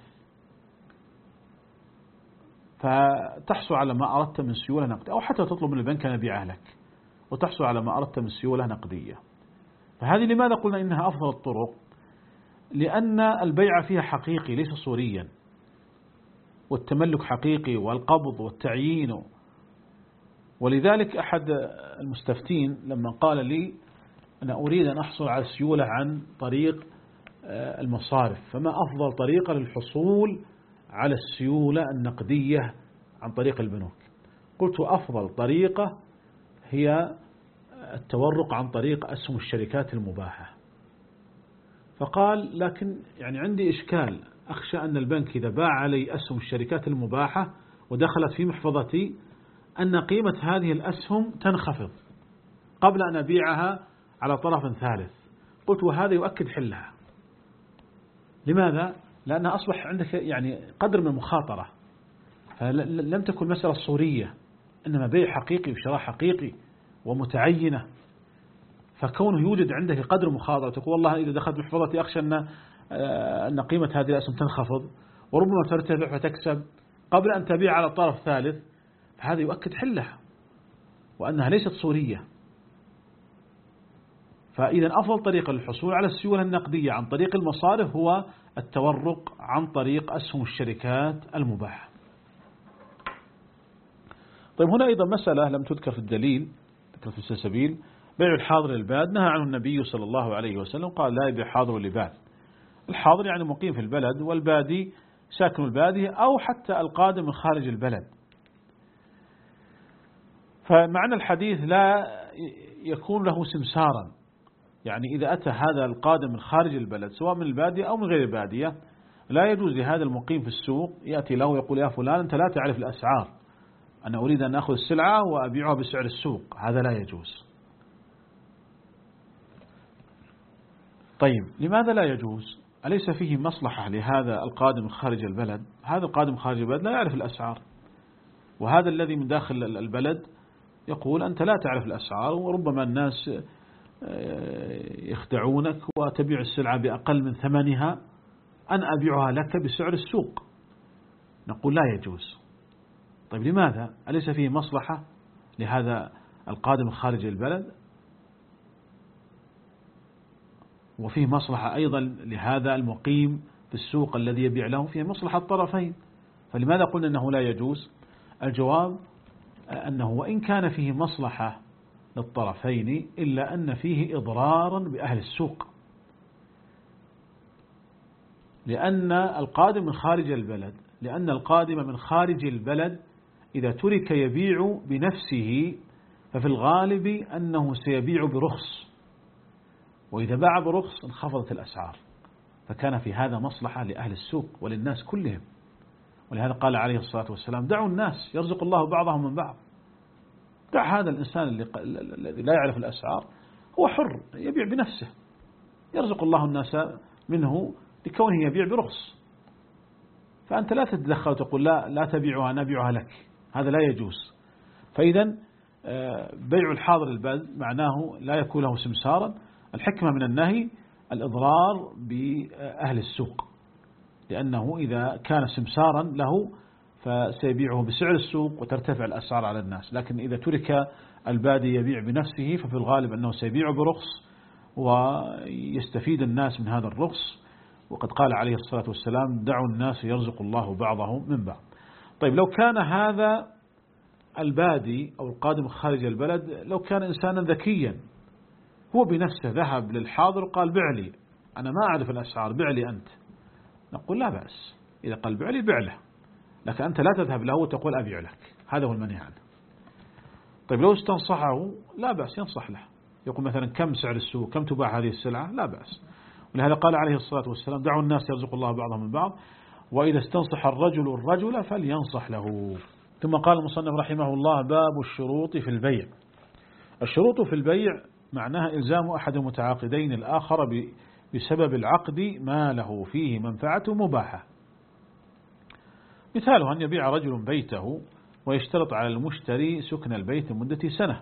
فتحصل على ما أردت من سيولة نقدية، أو حتى تطلب من البنك أن يبيعها لك وتحصل على ما أردت من سيولة نقدية. فهذه لماذا قلنا إنها أفضل الطرق؟ لأن البيع فيها حقيقي ليس صوريا، والتملك حقيقي والقبض والتعيين. ولذلك أحد المستفتين لما قال لي أنا أريد أن أحصل على السيولة عن طريق المصارف، فما أفضل طريقة للحصول على السيولة النقدية عن طريق البنوك؟ قلت أفضل طريقة هي التورق عن طريق أسهم الشركات المباحة. فقال لكن يعني عندي إشكال، أخشى أن البنك إذا باع علي أسهم الشركات المباحة ودخلت في محفظتي أن قيمة هذه الأسهم تنخفض قبل أن أبيعها على طرف ثالث. قلت وهذا يؤكد حلها. لماذا؟ لأنها أصبح عندك يعني قدر من المخاطرة، فلم تكن مسألة صورية، إنما بيع حقيقي وشراء حقيقي ومتعينة. فكونه يوجد عندك قدر مخاطرة، تقول والله إذا دخلت محفظتي أخشى أن أن قيمة هذه الأسهم تنخفض وربما ترتفع فتكسب قبل أن تبيع على الطرف الثالث، فهذا يؤكد حلها وأنها ليست صورية. فإذا أفضل طريقة للحصول على السيولة النقدية عن طريق المصارف هو التورق عن طريق أسهم الشركات المباحة. طيب هنا أيضا مسألة لم تذكر في الدليل، ذكر في السلسبيل، بيع الحاضر للباد نهى عنه النبي صلى الله عليه وسلم، قال لا يبيع حاضر لباد. الحاضر يعني مقيم في البلد، والبادي ساكن البادية أو حتى القادم من خارج البلد. فمعنى الحديث لا يكون له سمسارا، يعني إذا أتى هذا القادم من خارج البلد سواء من البادية أو من غير البادية لا يجوز لهذا المقيم في السوق يأتي له ويقول يا فلان أنت لا تعرف الأسعار، أنا أريد أن أخذ السلعة وأبيعها بسعر السوق، هذا لا يجوز. طيب لماذا لا يجوز؟ أليس فيه مصلحة لهذا القادم خارج البلد؟ هذا القادم خارج البلد لا يعرف الأسعار، وهذا الذي من داخل البلد يقول أنت لا تعرف الأسعار، وربما الناس يخدعونك وتبيع السلعة بأقل من ثمنها، أنا أبيعها لك بسعر السوق. نقول لا يجوز. طيب لماذا؟ أليس فيه مصلحة لهذا القادم خارج البلد؟ وفيه مصلحة أيضا لهذا المقيم في السوق الذي يبيع له، فيه مصلحة الطرفين. فلماذا قلنا أنه لا يجوز؟ الجواب أنه وإن كان فيه مصلحة للطرفين إلا أن فيه إضرارا بأهل السوق، لأن القادم من خارج البلد لأن القادم من خارج البلد إذا ترك يبيع بنفسه ففي الغالب أنه سيبيع برخص، وإذا باع برخص انخفضت الأسعار، فكان في هذا مصلحة لأهل السوق وللناس كلهم. ولهذا قال عليه الصلاة والسلام: دعوا الناس يرزق الله بعضهم من بعض. دع هذا الإنسان الذي لا يعرف الأسعار، هو حر يبيع بنفسه، يرزق الله الناس منه لكونه يبيع برخص. فأنت لا تتدخل وتقول لا لا تبيعها نبيعها لك، هذا لا يجوز. فإذا بيع الحاضر الباد معناه لا يكون له سمسارا. الحكمة من النهي الإضرار بأهل السوق، لأنه إذا كان سمسارا له فسيبيعه بسعر السوق وترتفع الأسعار على الناس، لكن إذا ترك البادي يبيع بنفسه ففي الغالب أنه سيبيع برخص ويستفيد الناس من هذا الرخص. وقد قال عليه الصلاة والسلام: دعوا الناس يرزق الله بعضهم من بعض. طيب لو كان هذا البادي أو القادم خارج البلد لو كان إنسانا ذكيا هو بنفسه ذهب للحاضر وقال: بع لي، أنا ما أعرف الأسعار، بع لي أنت، نقول لا بأس. إذا قال بع لي بع له، لكن أنت لا تذهب له وتقول أبيع لك، هذا هو المنهي عنه. طيب لو استنصحه لا بأس، ينصح له، يقول مثلا: كم سعر السوق، كم تباع هذه السلعة، لا بأس. ولهذا قال عليه الصلاة والسلام: دعوا الناس يرزق الله بعضهم من بعض، وإذا استنصح الرجل الرجل فلينصح له. ثم قال المصنف رحمه الله: باب الشروط في البيع. الشروط في البيع معناها إلزام أحد المتعاقدين الآخر بسبب العقد ما له فيه منفعة مباحة. مثاله أن يبيع رجل بيته ويشترط على المشتري سكن البيت لمدة سنة.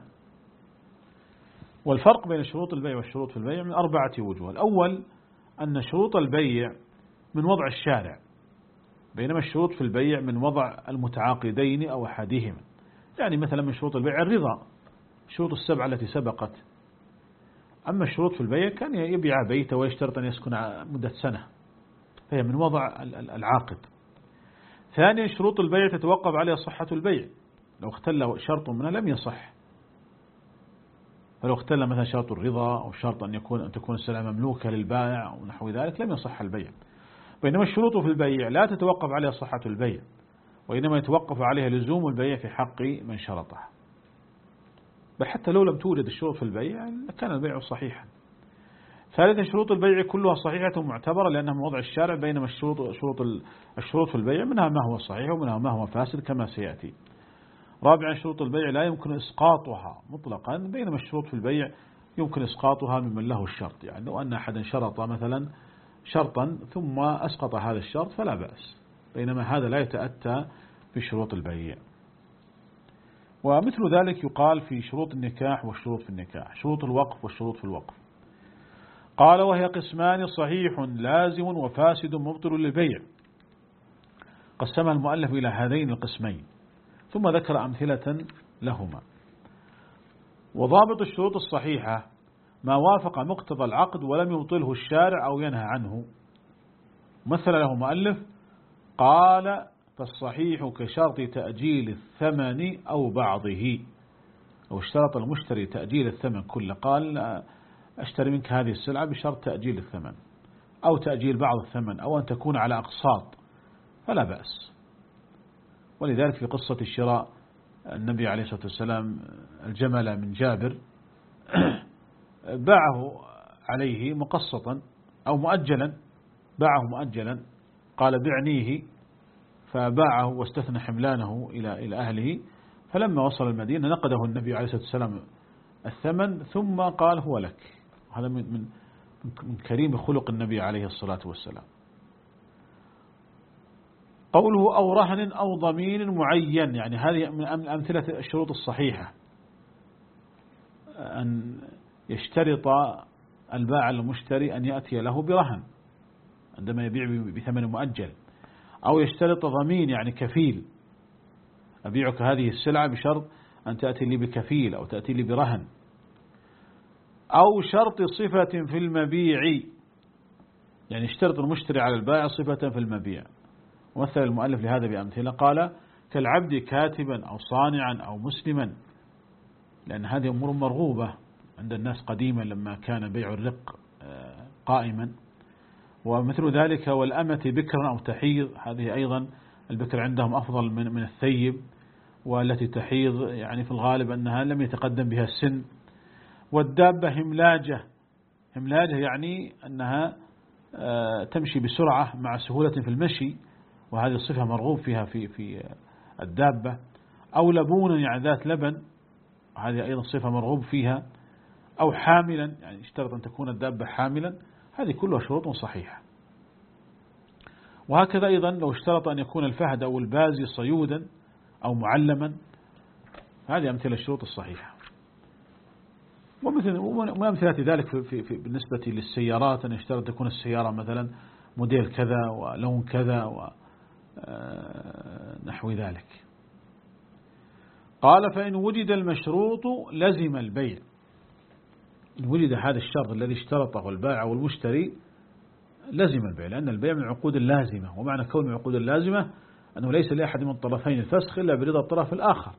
والفرق بين شروط البيع والشروط في البيع من أربعة وجوه. الأول أن شروط البيع من وضع الشارع، بينما الشروط في البيع من وضع المتعاقدين أو أحدهما. يعني مثلا من شروط البيع الرضا، شروط السبعة التي سبقت. أما الشروط في البيع كان يبيع بيته ويشترط أن يسكن مدة سنة، فهي من وضع العاقد. ثانيا شروط البيع تتوقف عليها صحة البيع، لو اختل شرط منها لم يصح. فلو اختل مثلا شرط الرضا أو شرط أن يكون أن تكون السلعة مملوكة للبائع أو نحو ذلك لم يصح البيع. بينما الشروط في البيع لا تتوقف عليها صحة البيع، وإنما يتوقف عليها لزوم البيع في حق من شرطها. بل حتى لو لم توجد الشروط في البيع كان البيع صحيحا. ثالثا شروط البيع كلها صحيحة معتبرة لأنها من وضع الشارع، بينما الشروط شروط الشروط في البيع منها ما هو صحيح ومنها ما هو فاسد كما سيأتي. رابعا شروط البيع لا يمكن إسقاطها مطلقا، بينما الشروط في البيع يمكن إسقاطها ممن له الشرط. يعني لو أن أحدا شرط مثلا شرطا ثم أسقط هذا الشرط فلا بأس، بينما هذا لا يتأتى في شروط البيع. ومثل ذلك يقال في شروط النكاح والشروط في النكاح، شروط الوقف والشروط في الوقف. قال: وهي قسمان: صحيح لازم وفاسد مبطل للبيع. قسمها المؤلف إلى هذين القسمين، ثم ذكر أمثلة لهما. وضابط الشروط الصحيحة ما وافق مقتضى العقد ولم يبطله الشارع أو ينهى عنه. مثل له مؤلف قال: فالصحيح كشرط تأجيل الثمن أو بعضه. أو اشترط المشتري تأجيل الثمن كله، قال: أشتري منك هذه السلعة بشرط تأجيل الثمن أو تأجيل بعض الثمن أو أن تكون على أقساط، فلا بأس. ولذلك في قصة الشراء النبي عليه الصلاة والسلام الجمل من جابر باعه عليه مقسطا أو مؤجلا، باعه مؤجلا، قال: بعنيه، فباعه واستثنى حملانه إلى إلى أهله. فلما وصل المدينة نقده النبي عليه الصلاة والسلام الثمن ثم قال: هو لك. هذا من من من كريم خلق النبي عليه الصلاة والسلام. قوله: أو رهن أو ضمين معين، يعني هذه من أمثلة الشروط الصحيحة، أن يشترط البائع المشتري أن يأتي له برهن عندما يبيع بثمن مؤجل، أو يشترط ضمين يعني كفيل، أبيعك هذه السلعة بشرط أن تأتي لي بكفيل أو تأتي لي برهن، أو شرط صفة في المبيع، يعني اشترط المشتري على البائع صفة في المبيع. ومثل المؤلف لهذا بأمثلة، قال كالعبد كاتبا أو صانعا أو مسلما، لأن هذه أمور مرغوبة عند الناس قديما لما كان بيع الرق قائما. ومثل ذلك والأمة بكرا أو تحيض، هذه أيضا البكر عندهم أفضل من من الثيب، والتي تحيض يعني في الغالب أنها لم يتقدم بها السن. والدابة هملاجة، هملاجة يعني أنها تمشي بسرعة مع سهولة في المشي، وهذه الصفة مرغوب فيها في في الدابة. أو لبونا يعني ذات لبن، هذه أيضا صفة مرغوب فيها. أو حاملا، يعني اشترط أن تكون الدابة حاملا، هذه كلها شروط صحيحة. وهكذا أيضا لو اشترط أن يكون الفهد أو البازي صيودا أو معلما، هذه أمثلة الشروط الصحيحة. ومثل وأمثلة ذلك في في في بالنسبة للسيارات، أن يشترط تكون السيارة مثلا موديل كذا ولون كذا ونحو ذلك. قال فإن وجد المشروط لزم البيع، إن وجد هذا الشرط الذي اشترطه البائع والمشتري لزم البيع، لأن البيع من العقود اللازمة. ومعنى كون من العقود اللازمة أنه ليس لأحد من الطرفين الفسخ إلا برضا الطرف الآخر.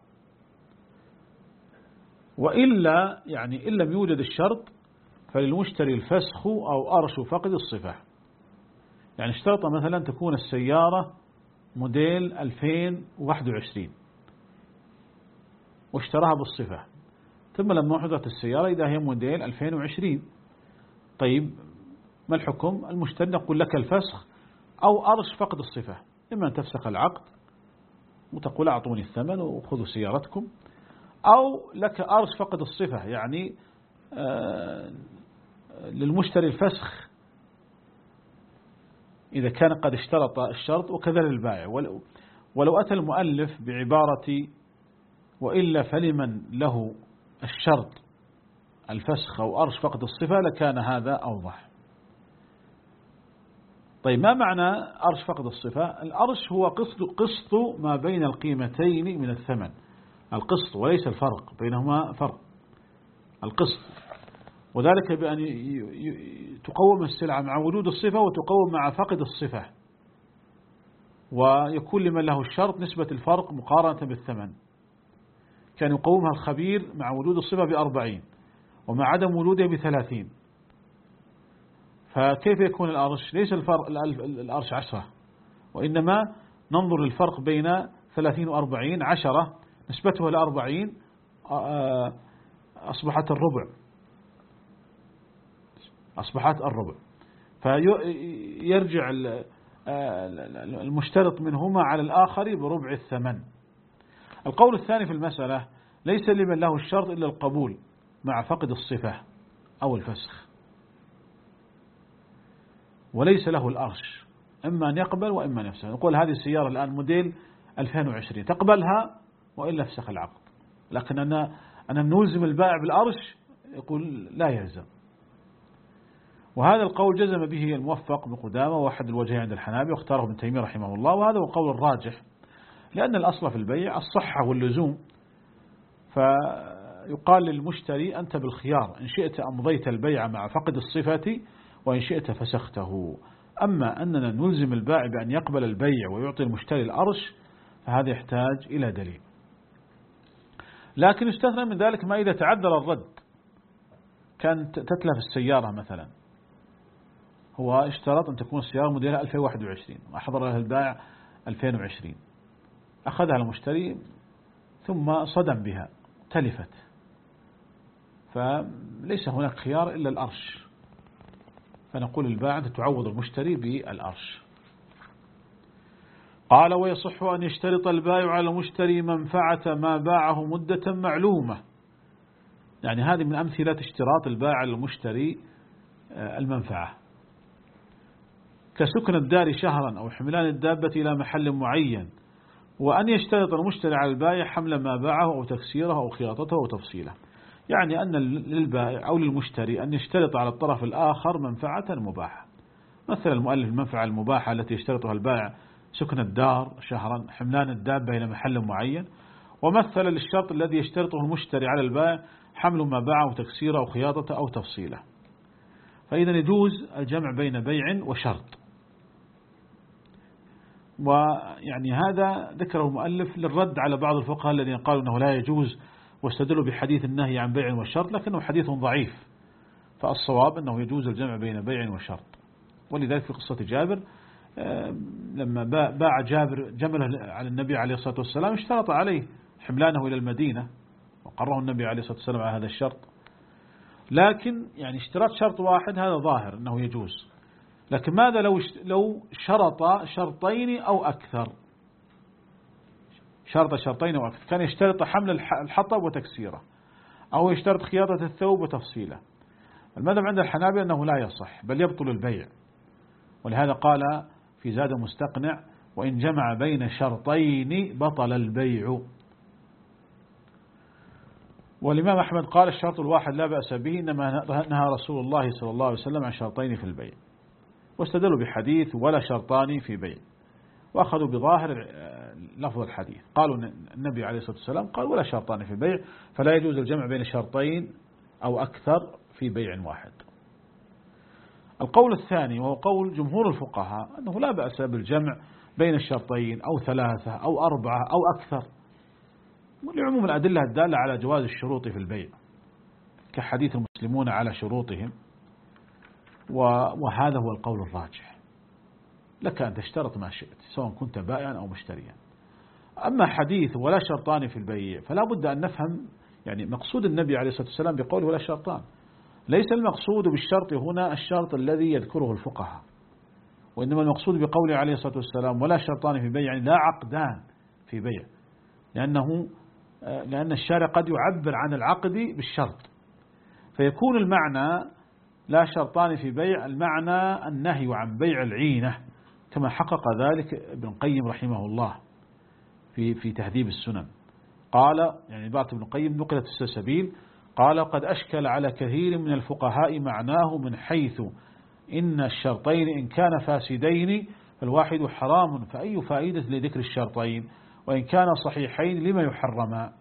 وإلا يعني إن لم يوجد الشرط فللمشتري الفسخ أو أرش فقد الصفة. يعني اشترط مثلا تكون السيارة موديل ألفين وواحد وعشرين واشتراها بالصفة، ثم لما حضرت السيارة إذا هي موديل ألفين وعشرين، طيب ما الحكم؟ المشتري يقول لك الفسخ أو أرش فقد الصفة، إما أن تفسخ العقد وتقول أعطوني الثمن وخذوا سيارتكم، أو لك أرش فقد الصفة، يعني آه للمشتري الفسخ إذا كان قد اشترط الشرط، وكذا للبائع. ولو, ولو أتى المؤلف بعبارة وإلا فلمن له الشرط الفسخ أو أرش فقد الصفة لكان هذا أوضح. طيب ما معنى أرش فقد الصفة؟ الأرش هو قسط, قسط ما بين القيمتين من الثمن، القسط وليس الفرق، بينهما فرق، القسط. وذلك بأن تقوم السلعة مع وجود الصفة وتقوم مع فقد الصفة، ويكون لمن له الشرط نسبة الفرق مقارنة بالثمن. كان يقومها الخبير مع وجود الصفة بأربعين ومع عدم وجودها بثلاثين، فكيف يكون الأرش؟ ليس الفرق الأرش عشرة، وإنما ننظر للفرق بين ثلاثين وأربعين، عشرة نسبتها لأربعين أصبحت الربع، أصبحت الربع، فيرجع المشترط منهما على الآخر بربع الثمن. القول الثاني في المسألة ليس لمن له الشرط إلا القبول مع فقد الصفة أو الفسخ، وليس له الأرش، إما أن يقبل وإما أن يفسخ. نقول هذه السيارة الآن موديل ألفين وعشرين، تقبلها وإلا فسخ العقد، لكن أنا أنا نلزم البائع بالأرش، يقول لا يلزم. وهذا القول جزم به الموفق بن قدامة واحد الوجهين عند الحنابلة، واختاره ابن تيمية رحمه الله، وهذا هو القول الراجح، لأن الأصل في البيع الصحة واللزوم. فيقال للمشتري أنت بالخيار، إن شئت أمضيت البيع مع فقد الصفة وإن شئت فسخته. أما أننا نلزم البائع بأن يقبل البيع ويعطي المشتري الأرش فهذا يحتاج إلى دليل. لكن يستثنى من ذلك ما إذا تعذر الرد، كان تتلف السيارة مثلا، هو اشترط أن تكون السيارة موديلها ألفين وواحد وعشرين وأحضر لها البائع ألفين وعشرين، أخذها المشتري ثم صدم بها تلفت، فليس هناك خيار إلا الأرش، فنقول البائع تعوض المشتري بالأرش. قال ويصح أن يشترط البائع على المشتري منفعة ما باعه مدة معلومة، يعني هذه من أمثلة اشتراط البائع على المشتري المنفعة، كسكن الدار شهرا أو حملان الدابة إلى محل معين. وأن يشترط المشتري على البائع حمل ما باعه أو تكسيره أو خياطته أو تفصيله، يعني أن للبائع أو للمشتري أن يشترط على الطرف الآخر منفعة مباحة. مثل المؤلف المنفعة المباحة التي يشترطها البائع سكن الدار شهرا، حملان الدابة إلى محل معين، ومثل للشرط الذي يشترطه المشتري على البائع حمل ما باعه وتكسيره أو خياطته أو تفصيله. فإذا يجوز الجمع بين بيع وشرط. ويعني هذا ذكره المؤلف للرد على بعض الفقهاء الذين قالوا أنه لا يجوز واستدلوا بحديث النهي عن بيع وشرط، لكنه حديث ضعيف. فالصواب أنه يجوز الجمع بين بيع وشرط. ولذلك في قصة جابر لما باع جابر جمله على النبي عليه الصلاة والسلام اشترط عليه حملانه إلى المدينة وقرره النبي عليه الصلاة والسلام على هذا الشرط. لكن يعني اشتراط شرط واحد هذا ظاهر أنه يجوز. لكن ماذا لو لو شرط شرطين أو أكثر؟ شرط شرطين أو أكثر، كان يشترط حمل الحطب وتكسيره، أو يشترط خياطة الثوب وتفصيله. المذهب عند الحنابلة أنه لا يصح بل يبطل البيع. ولهذا قال في زاد مستقنع: وإن جمع بين شرطين بطل البيع. والإمام أحمد قال: الشرط الواحد لا بأس به، إنما نهى رسول الله صلى الله عليه وسلم عن شرطين في البيع. واستدلوا بحديث ولا شرطان في بيع، وأخذوا بظاهر لفظ الحديث. قالوا النبي عليه الصلاة والسلام قال: ولا شرطان في بيع، فلا يجوز الجمع بين شرطين أو أكثر في بيع واحد. القول الثاني وهو قول جمهور الفقهاء أنه لا بأس بالجمع بين الشرطين أو ثلاثة أو أربعة أو أكثر، لعموم الأدلة الدالة على جواز الشروط في البيع كحديث المسلمون على شروطهم، وهذا هو القول الراجح. لك أن تشترط ما شئت سواء كنت بائعا أو مشتريا. أما حديث ولا شرطان في البيع فلا بد أن نفهم يعني مقصود النبي عليه الصلاة والسلام بقوله ولا شرطان. ليس المقصود بالشرط هنا الشرط الذي يذكره الفقهاء، وإنما المقصود بقوله عليه الصلاة والسلام ولا شرطان في بيع، يعني لا عقدان في بيع، لأنه لأن الشارع قد يعبر عن العقد بالشرط، فيكون المعنى لا شرطان في بيع المعنى النهي عن بيع العينة، كما حقق ذلك ابن القيم رحمه الله في في تهذيب السنن. قال يعني بعض ابن القيم نقلت السلسبيل قال: قد أشكل على كثير من الفقهاء معناه من حيث إن الشرطين إن كان فاسدين فالواحد حرام، فأي فائدة لذكر الشرطين؟ وإن كان صحيحين لما يحرما؟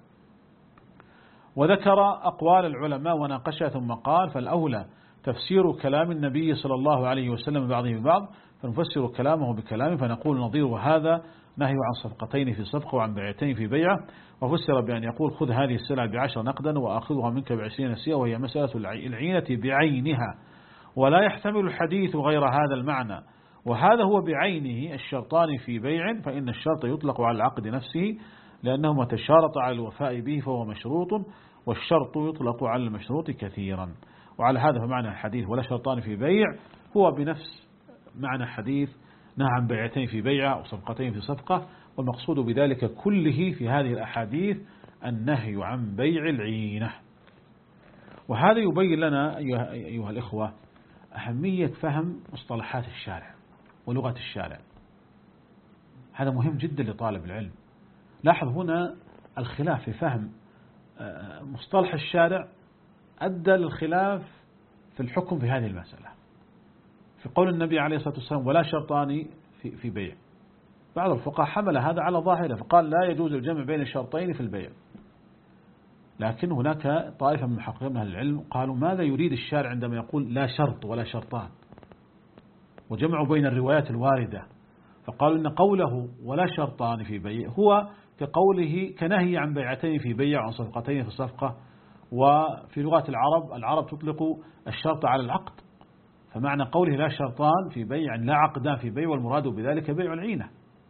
وذكر أقوال العلماء وناقشها ثم قال: فالأولى تفسير كلام النبي صلى الله عليه وسلم بعضه ببعض، فنفسر كلامه بكلامه فنقول نظير هذا نهي عن صفقتين في صفقة وعن بيعتين في بيعة. وفسر بأن يقول: خذ هذه السلعة بعشر نقدا وأخذها منك بعشرين نسيئة، وهي مسألة العينة بعينها، ولا يحتمل الحديث غير هذا المعنى. وهذا هو بعينه الشرطان في بيع، فإن الشرط يطلق على العقد نفسه لأنه ما تشارط على الوفاء به فهو مشروط، والشرط يطلق على المشروط كثيرا. وعلى هذا فمعنى الحديث ولا شرطان في بيع هو بنفس معنى حديث نهى عن بيعتين في بيعة أو صفقتين في صفقة، والمقصود بذلك كله في هذه الأحاديث النهي عن بيع العينة. وهذا يبين لنا أيها الإخوة أهمية فهم مصطلحات الشارع ولغة الشارع. هذا مهم جدا لطالب العلم. لاحظ هنا الخلاف في فهم مصطلح الشارع أدى للخلاف في الحكم في هذه المسألة. في قول النبي عليه الصلاة والسلام ولا شرطان في في بيع، بعض الفقهاء حمل هذا على ظاهره فقال لا يجوز الجمع بين الشرطين في البيع. لكن هناك طائفة من محققين أهل العلم قالوا ماذا يريد الشارع عندما يقول لا شرط ولا شرطان، وجمعوا بين الروايات الواردة، فقالوا إن قوله ولا شرطان في بيع هو كقوله كنهي عن بيعتين في بيع عن صفقتين في صفقة. وفي لغة العرب العرب تطلق الشرط على العقد، فمعنى قوله لا شرطان في بيع لا عقدان في بيع، والمراد بذلك بيع العينة.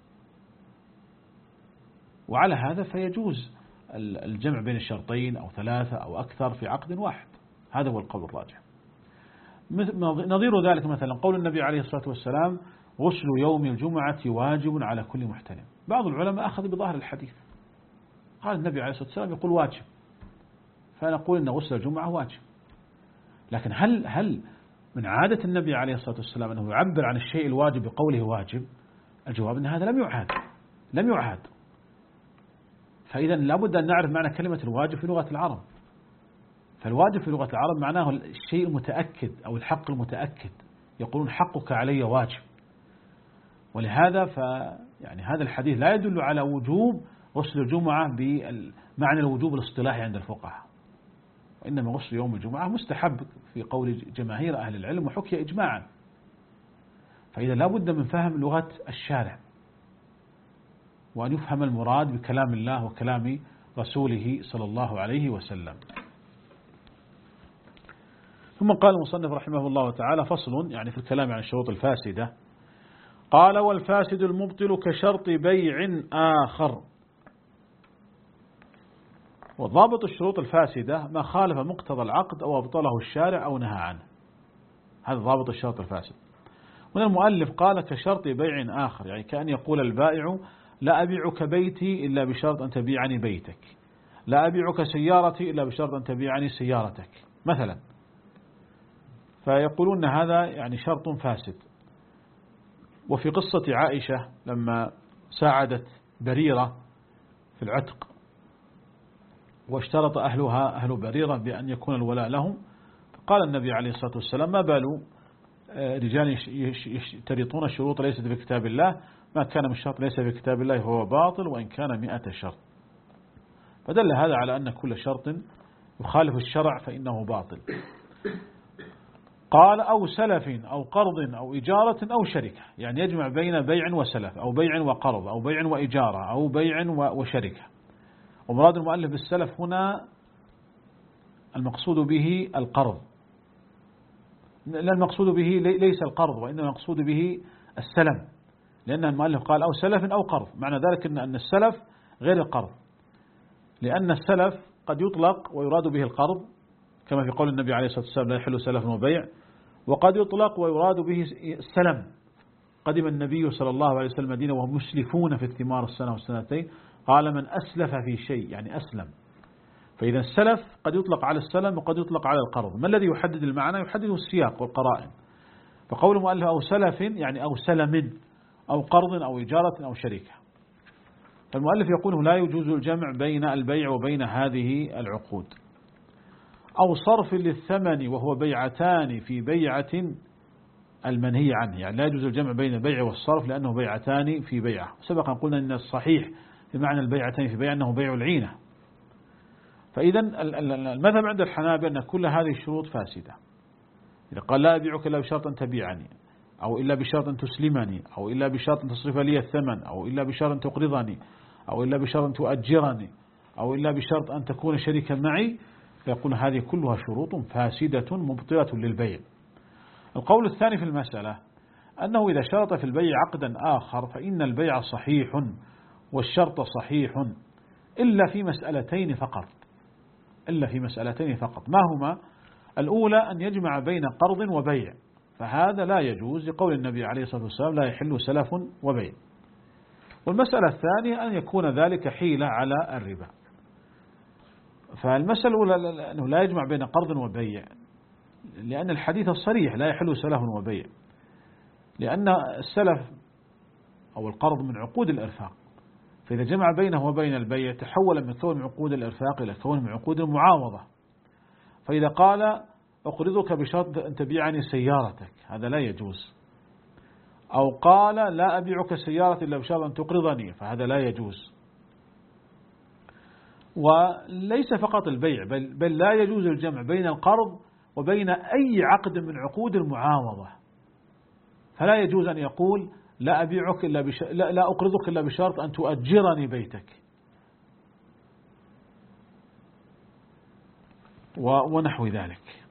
وعلى هذا فيجوز الجمع بين الشرطين أو ثلاثة أو أكثر في عقد واحد. هذا هو القول الراجح. نظير ذلك مثلا قول النبي عليه الصلاة والسلام غسل يوم الجمعة واجب على كل محتلم. بعض العلماء أخذ بظاهر الحديث، قال النبي عليه الصلاة والسلام يقول واجب، فنقول أن غسل الجمعة واجب. لكن هل هل من عادة النبي عليه الصلاة والسلام أنه يعبر عن الشيء الواجب بقوله واجب؟ الجواب أن هذا لم يعاد لم يعاد فإذا لابد أن نعرف معنى كلمة الواجب في لغة العرب. فالواجب في لغة العرب معناه الشيء المتأكد أو الحق المتأكد، يقولون حقك علي واجب. ولهذا ف يعني هذا الحديث لا يدل على وجوب غسل الجمعة بمعنى الوجوب الاصطلاحي عند الفقهاء، وإنما غسل يوم الجمعة مستحب في قول جماهير أهل العلم وحكي إجماعا. فإذا لا بد من فهم لغة الشارع، وأن يفهم المراد بكلام الله وكلام رسوله صلى الله عليه وسلم. ثم قال المصنف رحمه الله تعالى: فصل، يعني في الكلام عن الشروط الفاسدة. قال: والفاسد المبطل كشرط بيع آخر. وضابط الشروط الفاسدة ما خالف مقتضى العقد أو أبطله الشارع أو نهى عنه، هذا ضابط الشرط الفاسد. من المؤلف قال: كشرط بيع آخر، يعني كأن يقول البائع: لا أبيعك بيتي إلا بشرط أن تبيعني بيتك، لا أبيعك سيارتي إلا بشرط أن تبيعني سيارتك مثلا. فيقولون هذا يعني شرط فاسد. وفي قصة عائشة لما ساعدت بريرة في العتق، واشترط أهلها أهل بريرة بأن يكون الولاء لهم، فقال النبي عليه الصلاة والسلام: ما بال رجال يشترطون الشروط ليست في كتاب الله، ما كان من الشرط ليس في كتاب الله فهو باطل وإن كان مئة شرط. فدل هذا على أن كل شرط يخالف الشرع فإنه باطل. قال: أو سلف أو قرض أو إجارة أو شركة، يعني يجمع بين بيع وسلف أو بيع وقرض أو بيع وإجارة أو بيع وشركة. ومراد المؤلف بالسلف هنا المقصود به القرض، لا المقصود به ليس القرض وإنما المقصود به السلم، لأن المؤلف قال: أو سلف أو قرض، معنى ذلك أن السلف غير القرض، لأن السلف قد يطلق ويراد به القرض كما في قول النبي عليه الصلاة والسلام: لا يحل سلف وبيع، وقد يطلق ويراد به السلم. قدم النبي صلى الله عليه وسلم المدينة وهم مسلفون في الثمار السنة والسنتين، قال: من أسلف في شيء يعني أسلم. فإذا السلف قد يطلق على السلم وقد يطلق على القرض. ما الذي يحدد المعنى؟ يحدده السياق والقرائن. فقول المؤلف أو سلف يعني أو سلم أو قرض أو إجارة أو شركة. فالمؤلف يقول: لا يجوز الجمع بين البيع وبين هذه العقود. أو صرف للثمن وهو بيعتان في بيعة المنهي عنه، يعني لا يجوز الجمع بين البيع والصرف لأنه بيعتان في بيعة. سبقا قلنا أن الصحيح بمعنى البيعتين في بيعة أنه بيع العينة. فإذا المذهب عند الحنابلة أن كل هذه الشروط فاسدة. إذا قال: لا أبيعك إلا بشرط أن تبيعني، أو إلا بشرط أن تسلمني، أو إلا بشرط أن تصرف لي الثمن، أو إلا بشرط أن تقرضني، أو إلا بشرط أن تؤجرني، أو إلا بشرط أن تكون شريكا معي، فيقول هذه كلها شروط فاسدة مبطلة للبيع. القول الثاني في المسألة أنه إذا شرط في البيع عقدا آخر فإن البيع صحيح والشرط صحيح إلا في مسألتين فقط، إلا في مسألتين فقط. ما هما؟ الأولى أن يجمع بين قرض وبيع، فهذا لا يجوز لقول النبي عليه الصلاة والسلام: لا يحل سلف وبيع. والمسألة الثانية أن يكون ذلك حيلة على الربا. فالمسألة الأولى أنه لا يجمع بين قرض وبيع، لأن الحديث الصريح: لا يحل سلف وبيع، لأن السلف أو القرض من عقود الإرفاق، فإذا جمع بينه وبين البيع تحول من كون عقود الإرفاق إلى كون من عقود المعاوضة. فإذا قال: أقرضك بشرط أن تبيعني سيارتك، هذا لا يجوز. أو قال: لا أبيعك سيارة إلا بشرط أن تقرضني، فهذا لا يجوز. وليس فقط البيع، بل, بل لا يجوز الجمع بين القرض وبين أي عقد من عقود المعاوضة. فلا يجوز أن يقول: لا أبيعك إلا بش... لا, لا أقرضك إلا بشرط أن تؤجرني بيتك، ونحو ذلك.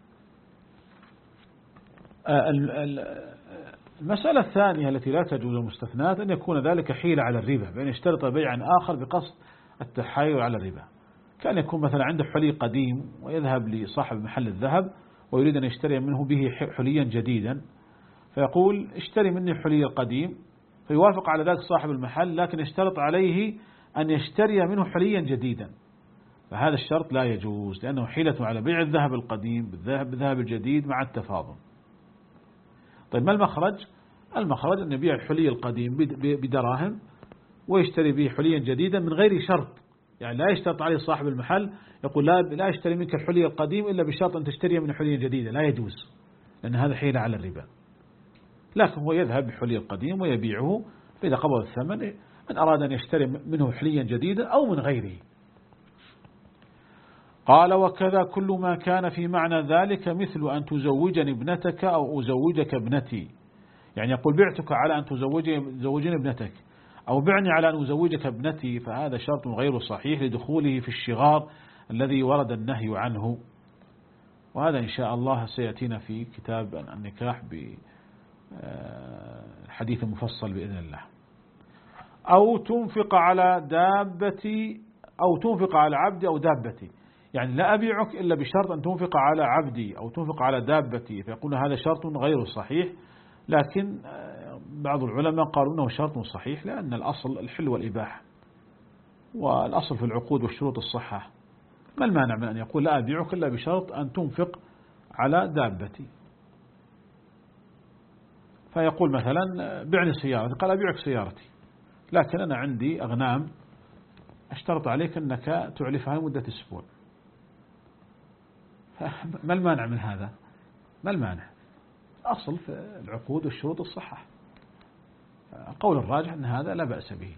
المسألة الثانية التي لا تجوز المستثنات أن يكون ذلك حيلة على الربا، بأن يشترط بيعا آخر بقصد التحايل على الربا. كان يكون مثلا عنده حلي قديم ويذهب لصاحب محل الذهب ويريد أن يشتري منه به حليا جديدا، فيقول: اشتري مني حلي القديم، فيوافق على ذلك صاحب المحل، لكن يشترط عليه أن يشتري منه حليا جديدا. فهذا الشرط لا يجوز، لأنه حيلة على بيع الذهب القديم بالذهب الجديد مع التفاضل. طيب ما المخرج؟ المخرج أن يبيع الحلي القديم بدراهم ويشتري به حليا جديدا من غير شرط، يعني لا يشترط عليه صاحب المحل يقول: لا لا اشتري منك الحلي القديم إلا بشرط أن تشتري من حليا جديدا، لا يجوز، لأن هذا حيلة على الربا. لكن هو يذهب بحلي القديم ويبيعه، فإذا قبض الثمن من أراد أن يشتري منه حليا جديدا أو من غيره. قال وكذا كل ما كان في معنى ذلك مثل أن تزوجني ابنتك أو أزوجك ابنتي، يعني يقول بعتك على أن تزوجني ابنتك أو بعني على أن أزوجك ابنتي، فهذا شرط غير صحيح لدخوله في الشغار الذي ورد النهي عنه. وهذا إن شاء الله سيأتينا في كتاب النكاح بحديث مفصل بإذن الله. أو تنفق على دابتي أو تنفق على عبدي أو دابتي، يعني لا أبيعك إلا بشرط أن تنفق على عبدي أو تنفق على دابتي، فيقول هذا شرط غير صحيح. لكن بعض العلماء قالوا أنه شرط صحيح، لأن الأصل الحل والإباحة، والأصل في العقود والشروط الصحة. ما المانع من أن يقول لا أبيعك إلا بشرط أن تنفق على دابتي؟ فيقول مثلا بعني سيارتي، قال أبيعك سيارتي لكن أنا عندي أغنام اشترط عليك أنك تعلفها لمدة أسبوع. ما المانع من هذا؟ ما المانع؟ أصل في العقود والشروط الصحة. القول الراجح أن هذا لا بأس به.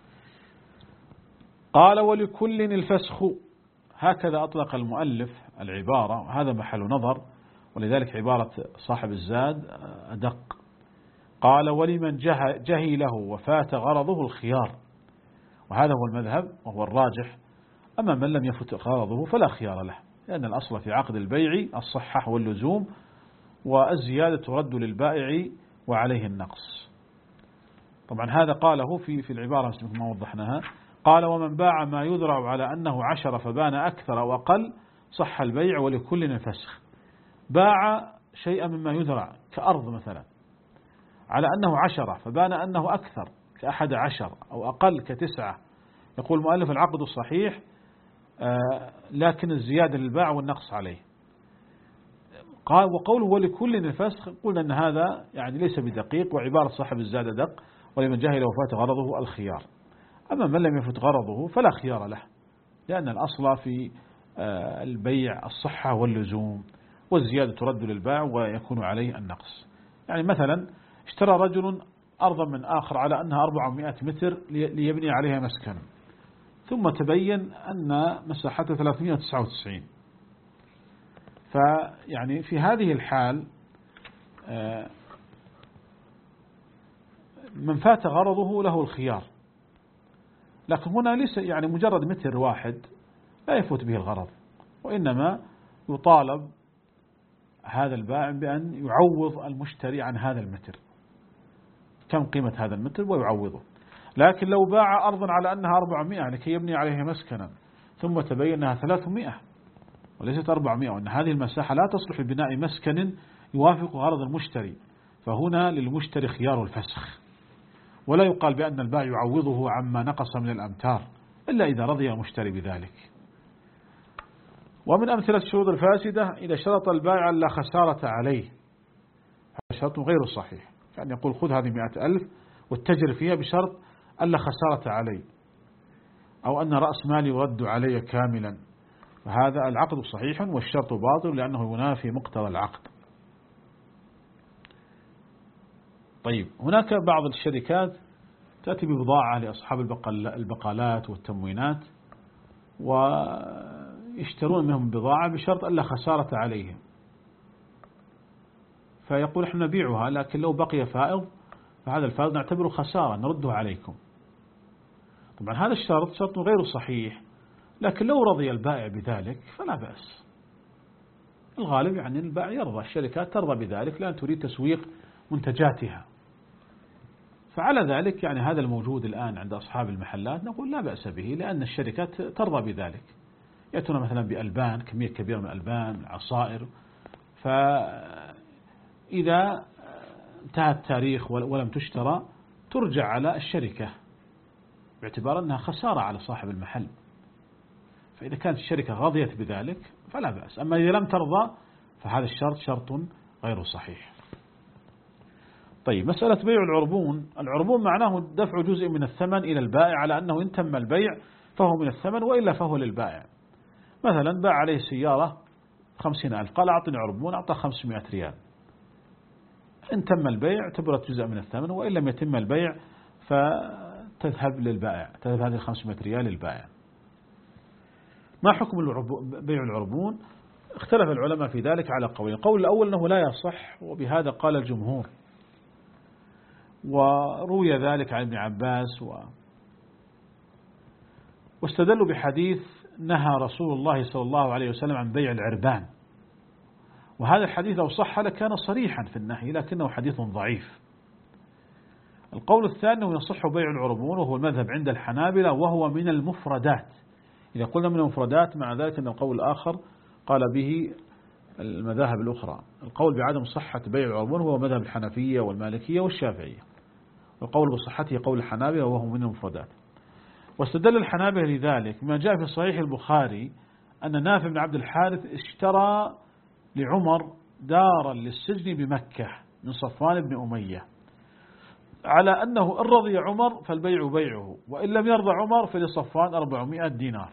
قال ولكل الفسخ، هكذا أطلق المؤلف العبارة، وهذا محل نظر، ولذلك عبارة صاحب الزاد أدق. قال ولمن جهي له وفات غرضه الخيار، وهذا هو المذهب وهو الراجح. أما من لم يفت غرضه فلا خيار له، لأن الأصل في عقد البيع الصحة واللزوم، والزيادة ترد للبائع وعليه النقص. طبعا هذا قاله في في العبارة مثل ما وضحناها. قال ومن باع ما يذرع على أنه عشر فبان أكثر أو أقل صح البيع ولكل الفسخ. باع شيئا مما يذرع كأرض مثلا على أنه عشرة فبان أنه أكثر كأحد عشر أو أقل كتسعة، يقول المؤلف العقد الصحيح لكن الزيادة للباع والنقص عليه. قال وقوله ولكل الفسخ، قلنا أن هذا يعني ليس بدقيق، وعبارة صاحب الزاد دق، ولمن جهل وفات غرضه الخيار. أما من لم يفت غرضه فلا خيار له، لأن الأصل في البيع الصحة واللزوم، والزيادة ترد للباع ويكون عليه النقص. يعني مثلا اشترى رجل أرضا من آخر على أنها أربعمائة متر ليبني عليها مسكن، ثم تبين أن مساحتها ثلاثمائة وتسعة وتسعين. فيعني في هذه الحال من فات غرضه له الخيار، لكن هنا ليس يعني مجرد متر واحد لا يفوت به الغرض، وإنما يطالب هذا البائع بأن يعوض المشتري عن هذا المتر، كم قيمة هذا المتر ويعوضه. لكن لو باع أرضا على أنها أربعمائة لكي يبني عليها مسكنا، ثم تبين أنها ثلاثمائة وليست أربعمائة، وأن هذه المساحة لا تصلح لبناء مسكن يوافق غرض المشتري، فهنا للمشتري خيار الفسخ، ولا يقال بأن البائع يعوضه عما نقص من الأمتار إلا إذا رضي المشتري بذلك. ومن أمثلة الشروط الفاسدة إذا شرط البائع لا خسارة عليه، هذا شرط غير صحيح، يعني يقول خذ هذه مئة ألف والتجر فيها بشرط ألا خسارة علي، أو أن رأس مالي يرد علي كاملا، فهذا العقد صحيح والشرط باطل لأنه ينافي مقتضى العقد. طيب هناك بعض الشركات تأتي ببضاعة لأصحاب البقالات والتموينات ويشترون منهم بضاعة بشرط ألا خسارة عليهم، فيقول احنا نبيعها لكن لو بقي فائض فهذا الفائض نعتبره خسارة نرده عليكم. طبعا هذا الشرط شرط غير صحيح، لكن لو رضي البائع بذلك فلا بأس. الغالب يعني البائع يرضى، الشركات ترضى بذلك لأن تريد تسويق منتجاتها، فعلى ذلك يعني هذا الموجود الآن عند أصحاب المحلات نقول لا بأس به، لأن الشركات ترضى بذلك. يأتون مثلا بألبان، كمية كبيرة من الألبان، عصائر، فإذا انتهى التاريخ ولم تشترى ترجع على الشركة باعتبار أنها خسارة على صاحب المحل، فإذا كانت الشركة رضيت بذلك فلا بأس. أما إذا لم ترضى فهذا الشرط شرط غير صحيح. طيب مسألة بيع العربون، العربون معناه دفع جزء من الثمن إلى البائع على أنه إن تم البيع فهو من الثمن وإلا فهو للبائع. مثلا باع عليه سيارة خمسين ألف، قال أعطني عربون، أعطى خمسمائة ريال، إن تم البيع اعتبرت جزء من الثمن، وإن لم يتم البيع تذهب للبائع، تذهب هذه الخمسمائة ريال للبائع. ما حكم بيع العربون؟ اختلف العلماء في ذلك على قولين. القول الأول أنه لا يصح، وبهذا قال الجمهور، وروي ذلك عن ابن عباس و... واستدلوا بحديث نهى رسول الله صلى الله عليه وسلم عن بيع العربان، وهذا الحديث لو صح لكان صريحا في النهي، لكنه حديث ضعيف. القول الثاني أنه يصح بيع العربون، وهو المذهب عند الحنابلة، وهو من المفردات. إذا قلنا من المفردات مع ذلك أن القول الآخر قال به المذاهب الأخرى. القول بعدم صحة بيع العربون هو مذهب الحنفية والمالكية والشافعية، والقول بصحته قول الحنابلة وهو من المفردات. واستدل الحنابلة لذلك ما جاء في صحيح البخاري أن نافع بن عبد الحارث اشترى لعمر دارا للسجن بمكة من صفوان بن أمية، على أنه إن رضي عمر فالبيع بيعه، وإن لم يرضى عمر فلصفوان أربعمائة دينار.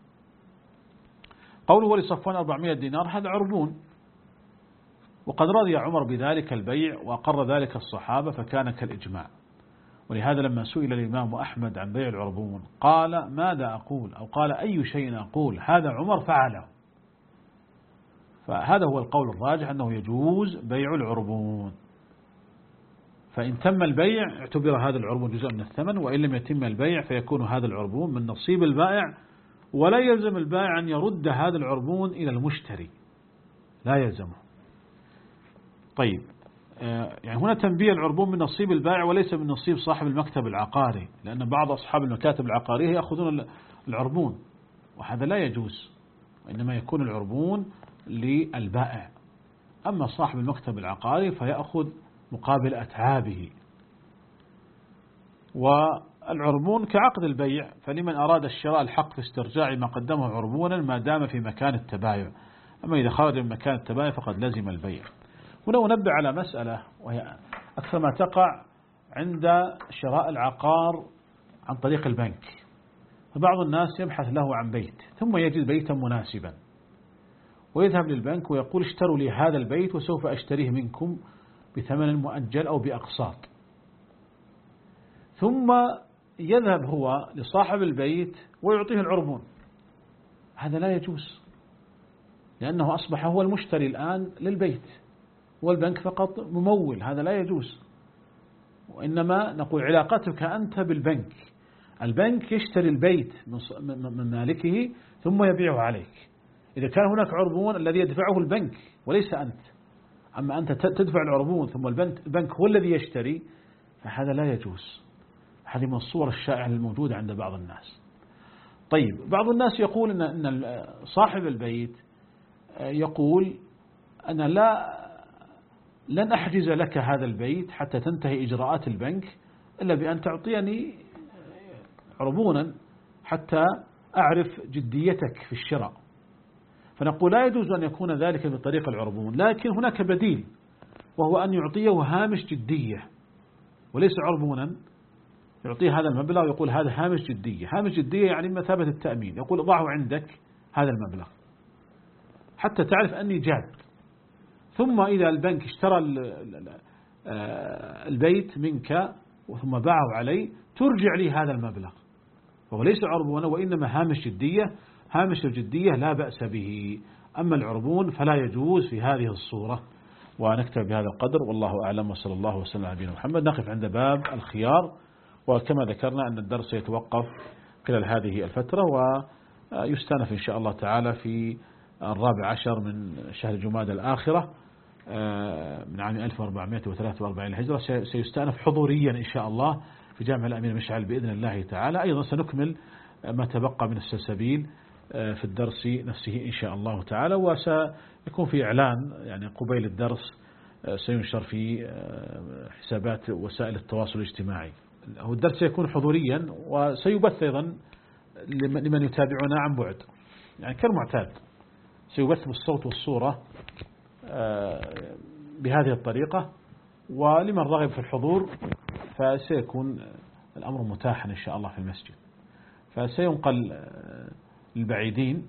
قوله لصفوان أربعمائة دينار هذا عربون، وقد رضي عمر بذلك البيع وأقر ذلك الصحابة، فكان كالإجماع. ولهذا لما سئل الإمام أحمد عن بيع العربون قال ماذا أقول، أو قال أي شيء أقول، هذا عمر فعله. فهذا هو القول الراجح أنه يجوز بيع العربون، فإن تم البيع اعتبر هذا العربون جزء من الثمن، وإن لم يتم البيع فيكون هذا العربون من نصيب البائع، ولا يلزم البائع أن يرد هذا العربون إلى المشتري، لا يلزمه. طيب، يعني هنا تنبيه العربون من نصيب البائع وليس من نصيب صاحب المكتب العقاري، لأن بعض أصحاب المكاتب العقارية يأخذون العربون، وهذا لا يجوز، وإنما يكون العربون للبائع. أما صاحب المكتب العقاري فيأخذ مقابل أتعابه. والعربون كعقد البيع، فلمن أراد الشراء الحق في استرجاع ما قدمه عربونا ما دام في مكان التبايع، أما إذا خرج من مكان التبايع فقد لزم البيع. هنا ننبه على مسألة، وهي أكثر ما تقع عند شراء العقار عن طريق البنك. فبعض الناس يبحث له عن بيت ثم يجد بيتا مناسبا، ويذهب للبنك ويقول اشتروا لي هذا البيت وسوف أشتريه منكم بثمن مؤجل أو بأقساط، ثم يذهب هو لصاحب البيت ويعطيه العربون. هذا لا يجوز، لأنه أصبح هو المشتري الآن للبيت، والبنك فقط ممول. هذا لا يجوز، وإنما نقول علاقتك أنت بالبنك. البنك يشتري البيت من مالكه ثم يبيعه عليك. إذا كان هناك عربون الذي يدفعه البنك وليس أنت، أما أنت تدفع العربون ثم البنك هو الذي يشتري، فهذا لا يجوز. هذه من الصور الشائعة الموجودة عند بعض الناس. طيب، بعض الناس يقول أن صاحب البيت يقول أنا لا لن أحجز لك هذا البيت حتى تنتهي إجراءات البنك إلا بأن تعطيني عربونا حتى أعرف جديتك في الشراء. فنقول لا يجوز أن يكون ذلك بطريق العربون، لكن هناك بديل، وهو أن يعطيه هامش جدية وليس عربونا. يعطيه هذا المبلغ ويقول هذا هامش جدية. هامش جدية يعني مثابة التأمين، يقول ضعه عندك هذا المبلغ حتى تعرف أني جاد. ثم إذا البنك اشترى البيت منك ثم باعه عليه ترجع لي هذا المبلغ، وهو ليس عربون وإنما هامش جدية. هامش الجدية لا بأس به، أما العربون فلا يجوز في هذه الصورة. ونكتب بهذا القدر، والله أعلم، وصلى الله وسلم على نبينا محمد. نقف عند باب الخيار، وكما ذكرنا أن الدرس يتوقف خلال هذه الفترة، ويستأنف إن شاء الله تعالى في الرابع عشر من شهر جمادى الآخرة من عام ألف وأربعمائة وثلاثة وأربعين الهجرة. سيستأنف حضوريا إن شاء الله في جامع الأمير مشعل بإذن الله تعالى. أيضا سنكمل ما تبقى من السلسبيل في الدرس نفسه إن شاء الله تعالى، وسيكون في إعلان يعني قبيل الدرس سينشر في حسابات وسائل التواصل الاجتماعي. هو الدرس سيكون حضوريا، وسيبث أيضا لمن يتابعنا عن بعد، يعني كالمعتاد سيبث بالصوت والصورة بهذه الطريقة. ولمن رغب في الحضور فسيكون الأمر متاحا إن شاء الله في المسجد، فسينقل للبعيدين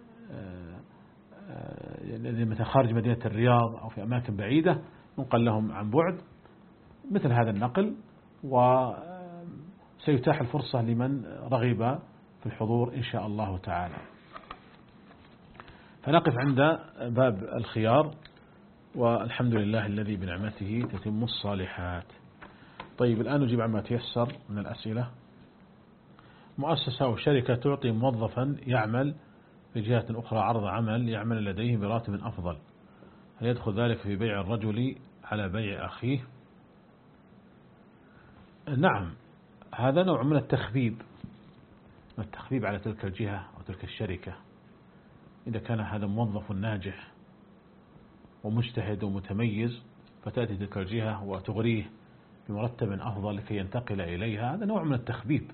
الذين مثل خارج مدينة الرياض أو في أماكن بعيدة، ننقل لهم عن بعد مثل هذا النقل، سيتاح الفرصة لمن رغب في الحضور إن شاء الله تعالى. فنقف عند باب الخيار، والحمد لله الذي بنعمته تتم الصالحات. طيب الآن نجيب عما تيسر من الأسئلة. مؤسسة أو شركة تعطي موظفا يعمل في جهة أخرى عرض عمل يعمل لديه براتب أفضل، هل يدخل ذلك في بيع الرجل على بيع أخيه؟ نعم، هذا نوع من التخبيب، من التخبيب على تلك الجهة أو تلك الشركة. إذا كان هذا موظف ناجح ومجتهد ومتميز فتأتي تلك الجهة وتغريه بمرتب أفضل لكي ينتقل إليها، هذا نوع من التخبيب،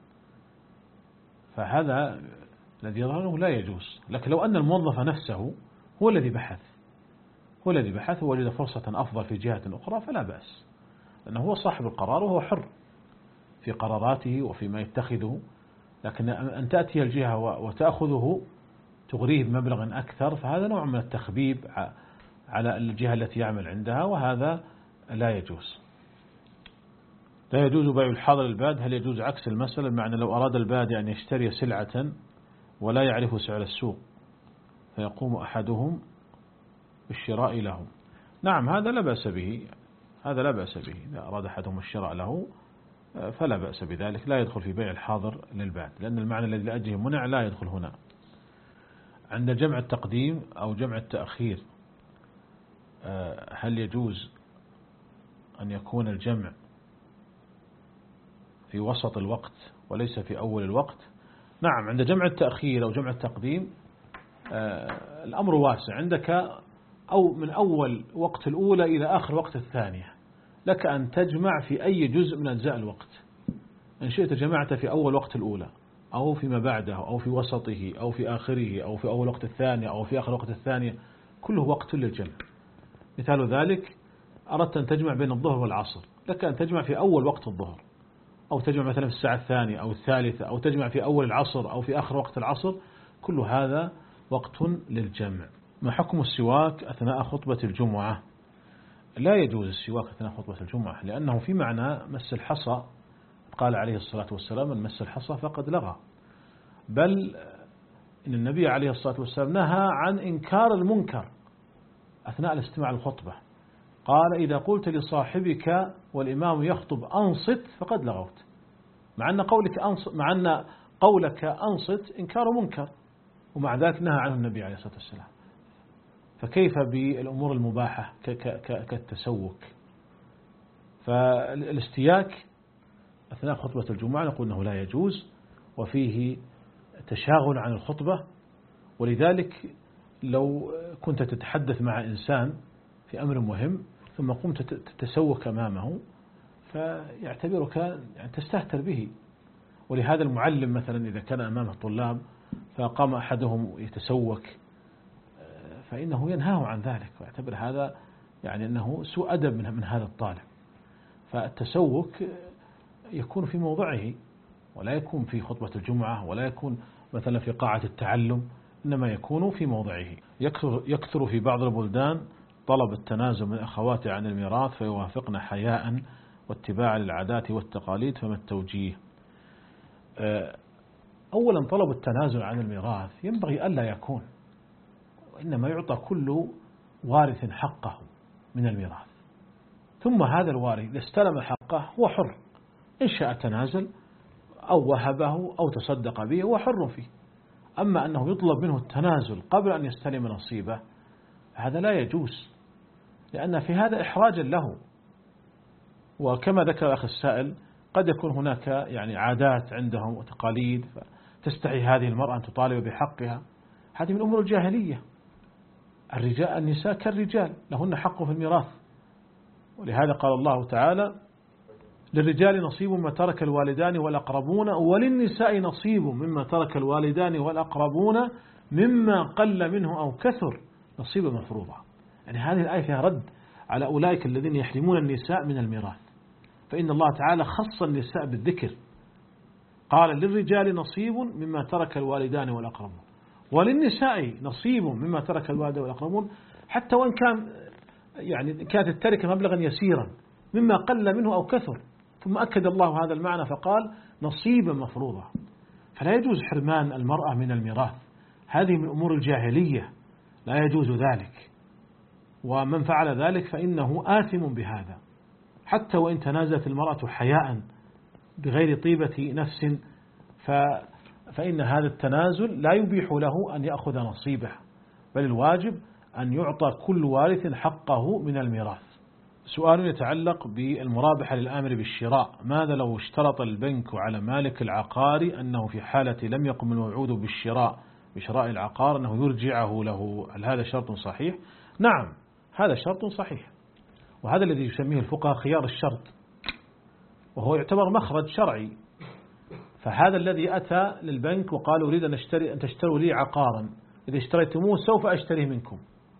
فهذا الذي يظهره لا يجوز. لكن لو أن الموظف نفسه هو الذي بحث هو الذي بحث ووجد فرصة أفضل في جهة أخرى فلا بأس، لأنه هو صاحب القرار وهو حر في قراراته وفيما يتخذه. لكن أن تأتي الجهة وتأخذه تغريه بمبلغ أكثر فهذا نوع من التخبيب على الجهة التي يعمل عندها، وهذا لا يجوز. لا يجوز بيع الحاضر الباد، هل يجوز عكس المسألة؟ بمعنى لو أراد البادي أن يشتري سلعة ولا يعرف سعر السوق فيقوم أحدهم بالشراء له. نعم، هذا لا بأس به، هذا لا بأس به. إذا أراد أحدهم الشراء له فلا بأس بذلك، لا يدخل في بيع الحاضر للباد، لأن المعنى الذي لأجله منع لا يدخل هنا. عند جمع التقديم أو جمع التأخير هل يجوز أن يكون الجمع في وسط الوقت وليس في أول الوقت؟ نعم، عند جمع التأخير أو جمع التقديم الأمر واسع، عندك أو من أول وقت الأولى إلى آخر وقت الثانية، لك أن تجمع في أي جزء من أجزاء الوقت. إن شئت جمعت في أول وقت الأولى أو فيما بعده أو في وسطه أو في آخره أو في أول وقت الثانية أو في آخر وقت الثانية، كله وقت للجمع. مثال ذلك أردت أن تجمع بين الظهر والعصر، لك أن تجمع في أول وقت الظهر، أو تجمع مثلا في الساعة الثانية أو الثالثة، أو تجمع في أول العصر أو في آخر وقت العصر، كل هذا وقت للجمع. ما حكم السواك أثناء خطبة الجمعة؟ لا يجوز السواك أثناء خطبة الجمعة، لأنه في معنى مس الحصى، قال عليه الصلاة والسلام من مس الحصى فقد لغى، بل إن النبي عليه الصلاة والسلام نهى عن إنكار المنكر أثناء الاستماع للخطبة، قال إذا قلت لصاحبك والإمام يخطب أنصت فقد لغوت، مع أن قولك أنصت مع أن قولك أنصت إنكار منكر، ومع ذلك نهى عنه النبي عليه الصلاة والسلام. فكيف بالأمور المباحة كالتسوك؟ فالاستياك أثناء خطبة الجمعة نقول أنه لا يجوز، وفيه تشاغل عن الخطبة. ولذلك لو كنت تتحدث مع إنسان في أمر مهم ثم قمت تتسوك أمامه فيعتبرك يعني تستهتر به. ولهذا المعلم مثلا إذا كان أمامه الطلاب فقام أحدهم يتسوك فإنه ينهاه عن ذلك، ويعتبر هذا يعني أنه سوء أدب من هذا الطالب. فالتسوك يكون في موضعه، ولا يكون في خطبة الجمعة، ولا يكون مثلا في قاعة التعلم، إنما يكون في موضعه. يكثر, يكثر في بعض البلدان طلب التنازل من أخوات عن الميراث فيوافقن حياء واتباعا للعادات والتقاليد، فما التوجيه؟ أولا طلب التنازل عن الميراث ينبغي ألا يكون، وإنما يعطى كل وارث حقه من الميراث، ثم هذا الوارث إذا استلم حقه هو حر، إن شاء تنازل أو وهبه أو تصدق به هو حر فيه. أما أنه يطلب منه التنازل قبل أن يستلم نصيبه هذا لا يجوز، لأن في هذا إحراجا له. وكما ذكر أخي السائل قد يكون هناك يعني عادات عندهم وتقاليد فتستحي هذه المرأة أن تطالب بحقها، هذه من أمور الجاهلية. الرجال النساء كالرجال لهن حق في الميراث، ولهذا قال الله تعالى للرجال نصيب مما ترك الوالدان والأقربون وللنساء نصيب مما ترك الوالدان والأقربون مما قل منه أو كثر نصيبا مفروضا. يعني هذه الآية فيها رد على أولئك الذين يحرمون النساء من الميراث، فإن الله تعالى خص النساء بالذكر، قال للرجال نصيب مما ترك الوالدان والأقربون وللنساء نصيب مما ترك الوالدان والأقربون، حتى وإن كان يعني كانت التركة مبلغا يسيرا مما قل منه أو كثر، ثم أكد الله هذا المعنى فقال نصيبا مفروضا. فلا يجوز حرمان المرأة من الميراث، هذه من أمور الجاهلية، لا يجوز ذلك، ومن فعل ذلك فإنه آثم بهذا، حتى وإن تنازلت المرأة حياء بغير طيبة نفس فإن هذا التنازل لا يبيح له أن يأخذ نصيبه، بل الواجب أن يعطى كل وارث حقه من الميراث. سؤال يتعلق بالمرابحة للآمر بالشراء: ماذا لو اشترط البنك على مالك العقار أنه في حالة لم يقم الوعود بالشراء بشراء العقار أنه يرجعه له؟ هل هذا شرط صحيح؟ نعم، هذا شرط صحيح، وهذا الذي يسميه الفقهاء خيار الشرط، وهو يعتبر مخرج شرعي. فهذا الذي أتى للبنك وقال أريد أن, أشتري أن تشتروا لي عقارا، إذا اشتريتموه سوف أشتريه منكم،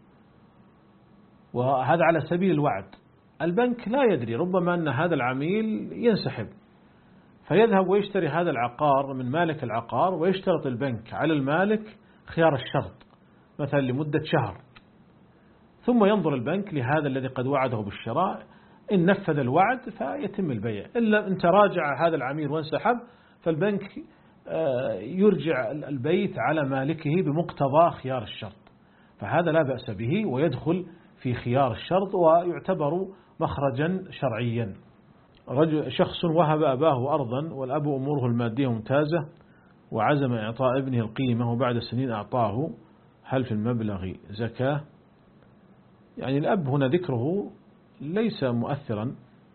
وهذا على سبيل الوعد. البنك لا يدري، ربما أن هذا العميل ينسحب فيذهب ويشتري هذا العقار من مالك العقار، ويشترط البنك على المالك خيار الشرط مثلا لمدة شهر، ثم ينظر البنك لهذا الذي قد وعده بالشراء، إن نفذ الوعد فيتم البيع، إلا إن تراجع هذا العميل وانسحب فالبنك يرجع البيت على مالكه بمقتضى خيار الشرط. فهذا لا بأس به ويدخل في خيار الشرط ويعتبر مخرجا شرعيا. رجل شخص وهب أباه أرضا والأب أموره المادية ممتازة وعزم إعطاء ابنه القيمة وبعد سنين أعطاه، هل في المبلغ زكاة؟ يعني الأب هنا ذكره ليس مؤثرا،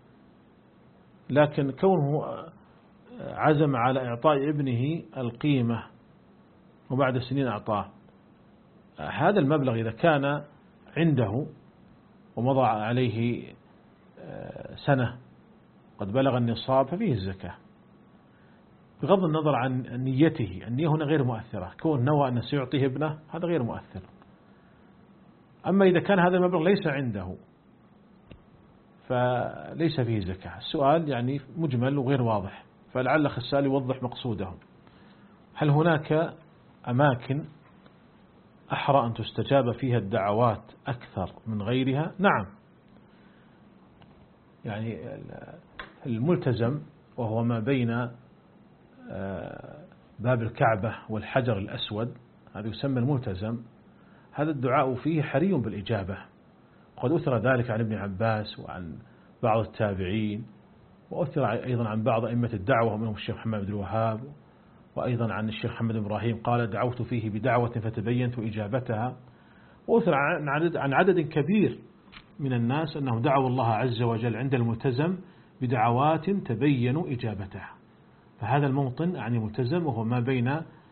لكن كونه عزم على إعطاء ابنه القيمة وبعد سنين أعطاه، هذا المبلغ إذا كان عنده ومضى عليه سنة قد بلغ النصاب ففيه الزكاة، بغض النظر عن نيته. النية هنا غير مؤثرة، كون نوى أن سيعطيه ابنه هذا غير مؤثر. أما إذا كان هذا المبلغ ليس عنده فليس فيه زكاة. السؤال يعني مجمل وغير واضح، فلعل السائل يوضح مقصوده. هل هناك أماكن أحرى أن تستجاب فيها الدعوات أكثر من غيرها؟ نعم، يعني الملتزم وهو ما بين باب الكعبة والحجر الأسود، هذا يسمى الملتزم، هذا الدعاء فيه حري بالإجابة. قد أثر ذلك عن ابن عباس وعن بعض التابعين، وأثر أيضا عن بعض أئمة الدعوة ومنهم الشيخ محمد بن الوهاب، وأيضا عن الشيخ محمد بن إبراهيم قال دعوت فيه بدعوة فتبينت إجابتها. وأثر عن عدد, عن عدد كبير من الناس أنهم دعوا الله عز وجل عند الملتزم بدعوات تبينوا إجابتها. فهذا الموطن يعني ملتزم وهو ما بين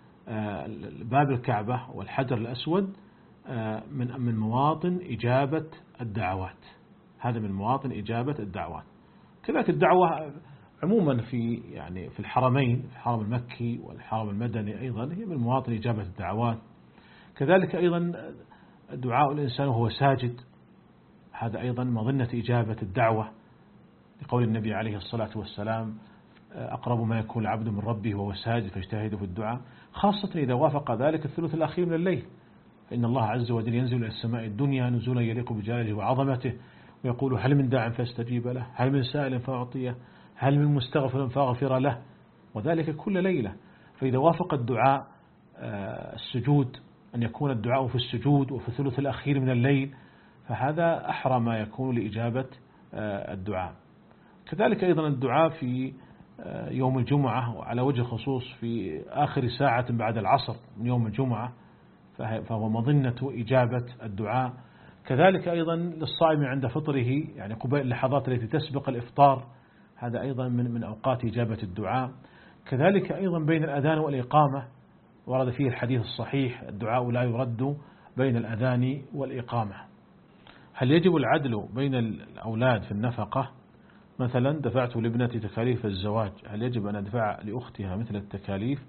باب الكعبة والحجر الأسود من من مواطن إجابة الدعوات، هذا من مواطن إجابة الدعوات. كذلك الدعوة عموما في يعني في الحرمين، في الحرم المكي والحرم المدني أيضا هي من مواطن إجابة الدعوات. كذلك أيضا دعاء الإنسان وهو ساجد، هذا أيضا مظنة إجابة الدعوة، لقول النبي عليه الصلاة والسلام أقرب ما يكون العبد من ربه وهو ساجد فاجتهد في الدعاء، خاصة إذا وافق ذلك الثلث الأخير من الليل، فإن الله عز وجل ينزل إلى السماء الدنيا نزولا يليق بجلاله وعظمته، ويقول هل من داع فاستجيب له، هل من سائل فأعطيه، هل من مستغفر فأغفر له، وذلك كل ليلة. فإذا وافق الدعاء السجود، أن يكون الدعاء في السجود وفي الثلث الأخير من الليل، فهذا أحرى ما يكون لإجابة الدعاء. كذلك أيضا الدعاء في يوم الجمعة، وعلى وجه الخصوص في آخر ساعة بعد العصر من يوم الجمعة، فهو مظنة إجابة الدعاء. كذلك أيضا للصائم عند فطره، يعني قبيل اللحظات التي تسبق الإفطار، هذا أيضا من من أوقات إجابة الدعاء. كذلك أيضا بين الأذان والإقامة، ورد فيه الحديث الصحيح الدعاء لا يرد بين الأذان والإقامة. هل يجب العدل بين الأولاد في النفقة؟ مثلا دفعت لابنتي تكاليف الزواج، هل يجب أن أدفع لأختها مثل التكاليف؟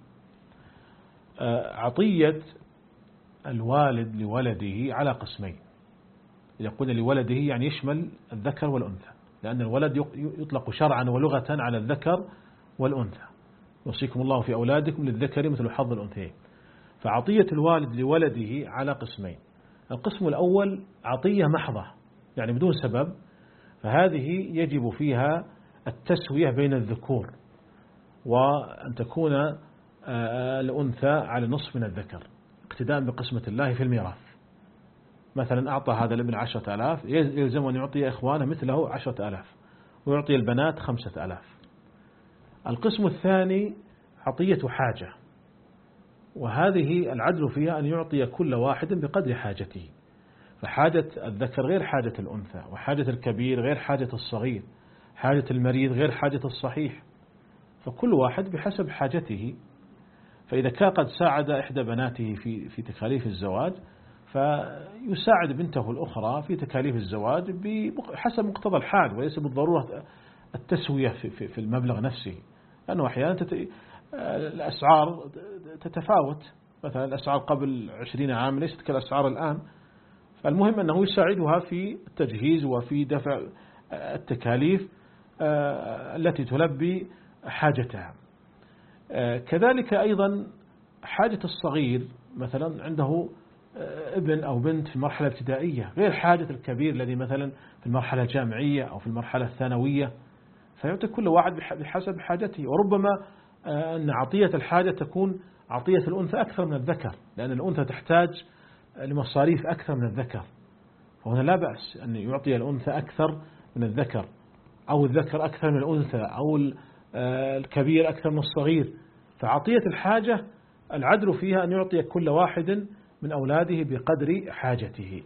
عطية الوالد لولده على قسمين، يقول لولده يعني يشمل الذكر والأنثى، لأن الولد يطلق شرعا ولغة على الذكر والأنثى، يوصيكم الله في أولادكم للذكر مثل حظ الأنثيين. فعطية الوالد لولده على قسمين، القسم الأول عطية محضة يعني بدون سبب، فهذه يجب فيها التسوية بين الذكور، وأن تكون الأنثى على نصف من الذكر اقتداء بقسمة الله في الميراث. مثلا أعطى هذا الابن عشرة آلاف، يلزم أن يعطي إخوانه مثله عشرة آلاف، ويعطي البنات خمسة آلاف. القسم الثاني عطية حاجة، وهذه العدل فيها أن يعطي كل واحد بقدر حاجته، فحاجة الذكر غير حاجة الأنثى، وحاجة الكبير غير حاجة الصغير، حاجة المريض غير حاجة الصحيح، فكل واحد بحسب حاجته. فإذا كان قد ساعد إحدى بناته في في تكاليف الزواج، فيساعد بنته الأخرى في تكاليف الزواج بحسب مقتضى الحال، وليس بالضرورة التسوية في في المبلغ نفسه، لأنه أحيانا الأسعار تتفاوت، مثلا الأسعار قبل عشرين عام ليست كالأسعار الآن، فالمهم أنه يساعدها في التجهيز وفي دفع التكاليف التي تلبي حاجتها. كذلك أيضا حاجة الصغير، مثلا عنده ابن أو بنت في المرحلة الابتدائية غير حاجة الكبير الذي مثلا في المرحلة الجامعية أو في المرحلة الثانوية، فيعطي كل واحد بحسب حاجته. وربما أن عطية الحاجة تكون عطية الأنثى أكثر من الذكر، لأن الأنثى تحتاج لمصاريف أكثر من الذكر، وهنا لا بأس أن يعطي الأنثى أكثر من الذكر، أو الذكر أكثر من الأنثى، أو الكبير أكثر من الصغير. فعطية الحاجة العدل فيها أن يعطي كل واحد من أولاده بقدر حاجته.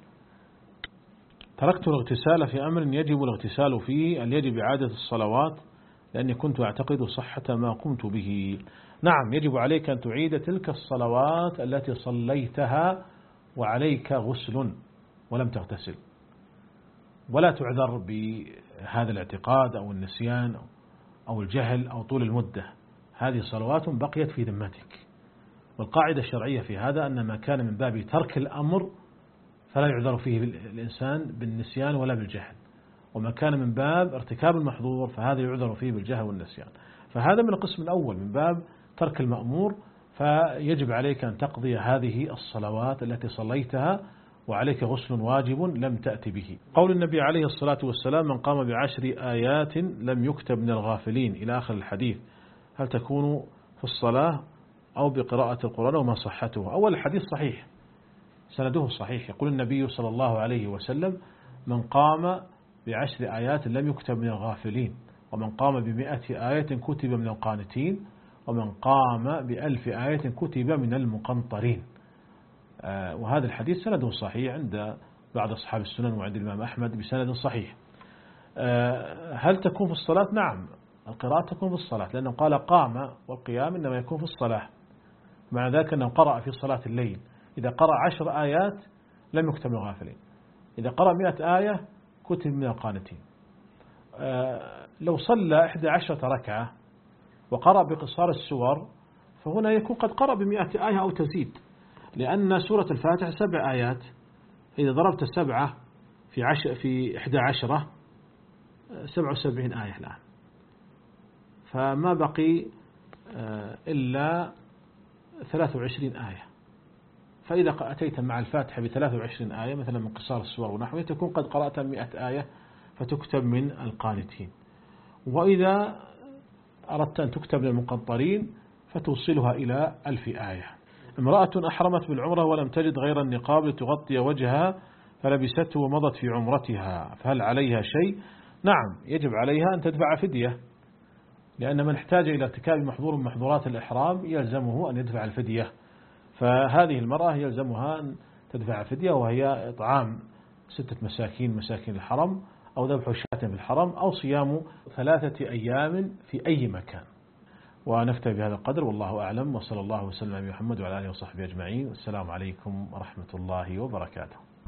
تركت الاغتسال في أمر يجب الاغتسال فيه، أن يجب إعادة الصلوات لأني كنت أعتقد صحة ما قمت به. نعم، يجب عليك أن تعيد تلك الصلوات التي صليتها وعليك غسل ولم تغتسل، ولا تعذر بهذا الاعتقاد أو النسيان أو الجهل أو طول المدة. هذه صلوات بقيت في ذمتك، والقاعدة الشرعية في هذا أن ما كان من باب ترك الأمر فلا يعذر فيه الإنسان بالنسيان ولا بالجهل، وما كان من باب ارتكاب المحظور فهذا يعذر فيه بالجهل والنسيان. فهذا من القسم الأول من باب ترك المأمور، فيجب عليك أن تقضي هذه الصلوات التي صليتها وعليك غسل واجب لم تأتي به. قول النبي عليه الصلاة والسلام: من قام بعشر آيات لم يكتب من الغافلين، إلى آخر الحديث، هل تكون في الصلاة أو بقراءة القرآن وما صحته؟ أول الحديث صحيح، سنده صحيح، يقول النبي صلى الله عليه وسلم: من قام بعشر آيات لم يكتب من الغافلين، ومن قام بمئة آية كتب من القانتين، ومن قام بألف آية كتب من المقنطرين. آه وهذا الحديث سنده صحيح عند بعض أصحاب السنن وعند الإمام أحمد بسند صحيح. آه هل تكون في الصلاة؟ نعم، القراءة تكون في الصلاة، لأنه قال قام، والقيام إنما يكون في الصلاة، مع ذلك أنه قرأ في صلاة الليل. إذا قرأ عشر آيات لم يكتب من الغافلين، إذا قرأ مئة آية كتب من القانتين. آه لو صلى إحدى عشرة ركعة وقرأ بقصار السور فهنا يكون قد قرأ بمئة آية أو تزيد، لأن سورة الفاتحة سبع آيات، إذا ضربت السبعة في عش في إحدى عشرة سبع وسبعين آية الآن، فما بقي إلا ثلاث وعشرين آية. فإذا أتيت مع الفاتحة بثلاث وعشرين آية مثلا من قصار السور ونحوه تكون قد قرأت مئة آية فتكتب من القانتين. وإذا أردت أن تكتب للمقنطرين فتوصلها إلى ألف آية. امرأة أحرمت بالعمرة ولم تجد غير النقاب لتغطي وجهها فلبسته ومضت في عمرتها، فهل عليها شيء؟ نعم، يجب عليها أن تدفع فدية، لأن من احتاج إلى ارتكاب محظور من محظورات الإحرام يلزمه أن يدفع الفدية. فهذه المرأة يلزمها أن تدفع فدية، وهي إطعام ستة مساكين مساكين الحرم، أو ذبح شاة في الحرم، أو صيام ثلاثة أيام في أي مكان. ونفتي بهذا القدر، والله أعلم، وصلى الله وسلم على محمد وعلى آله وصحبه أجمعين، والسلام عليكم ورحمة الله وبركاته.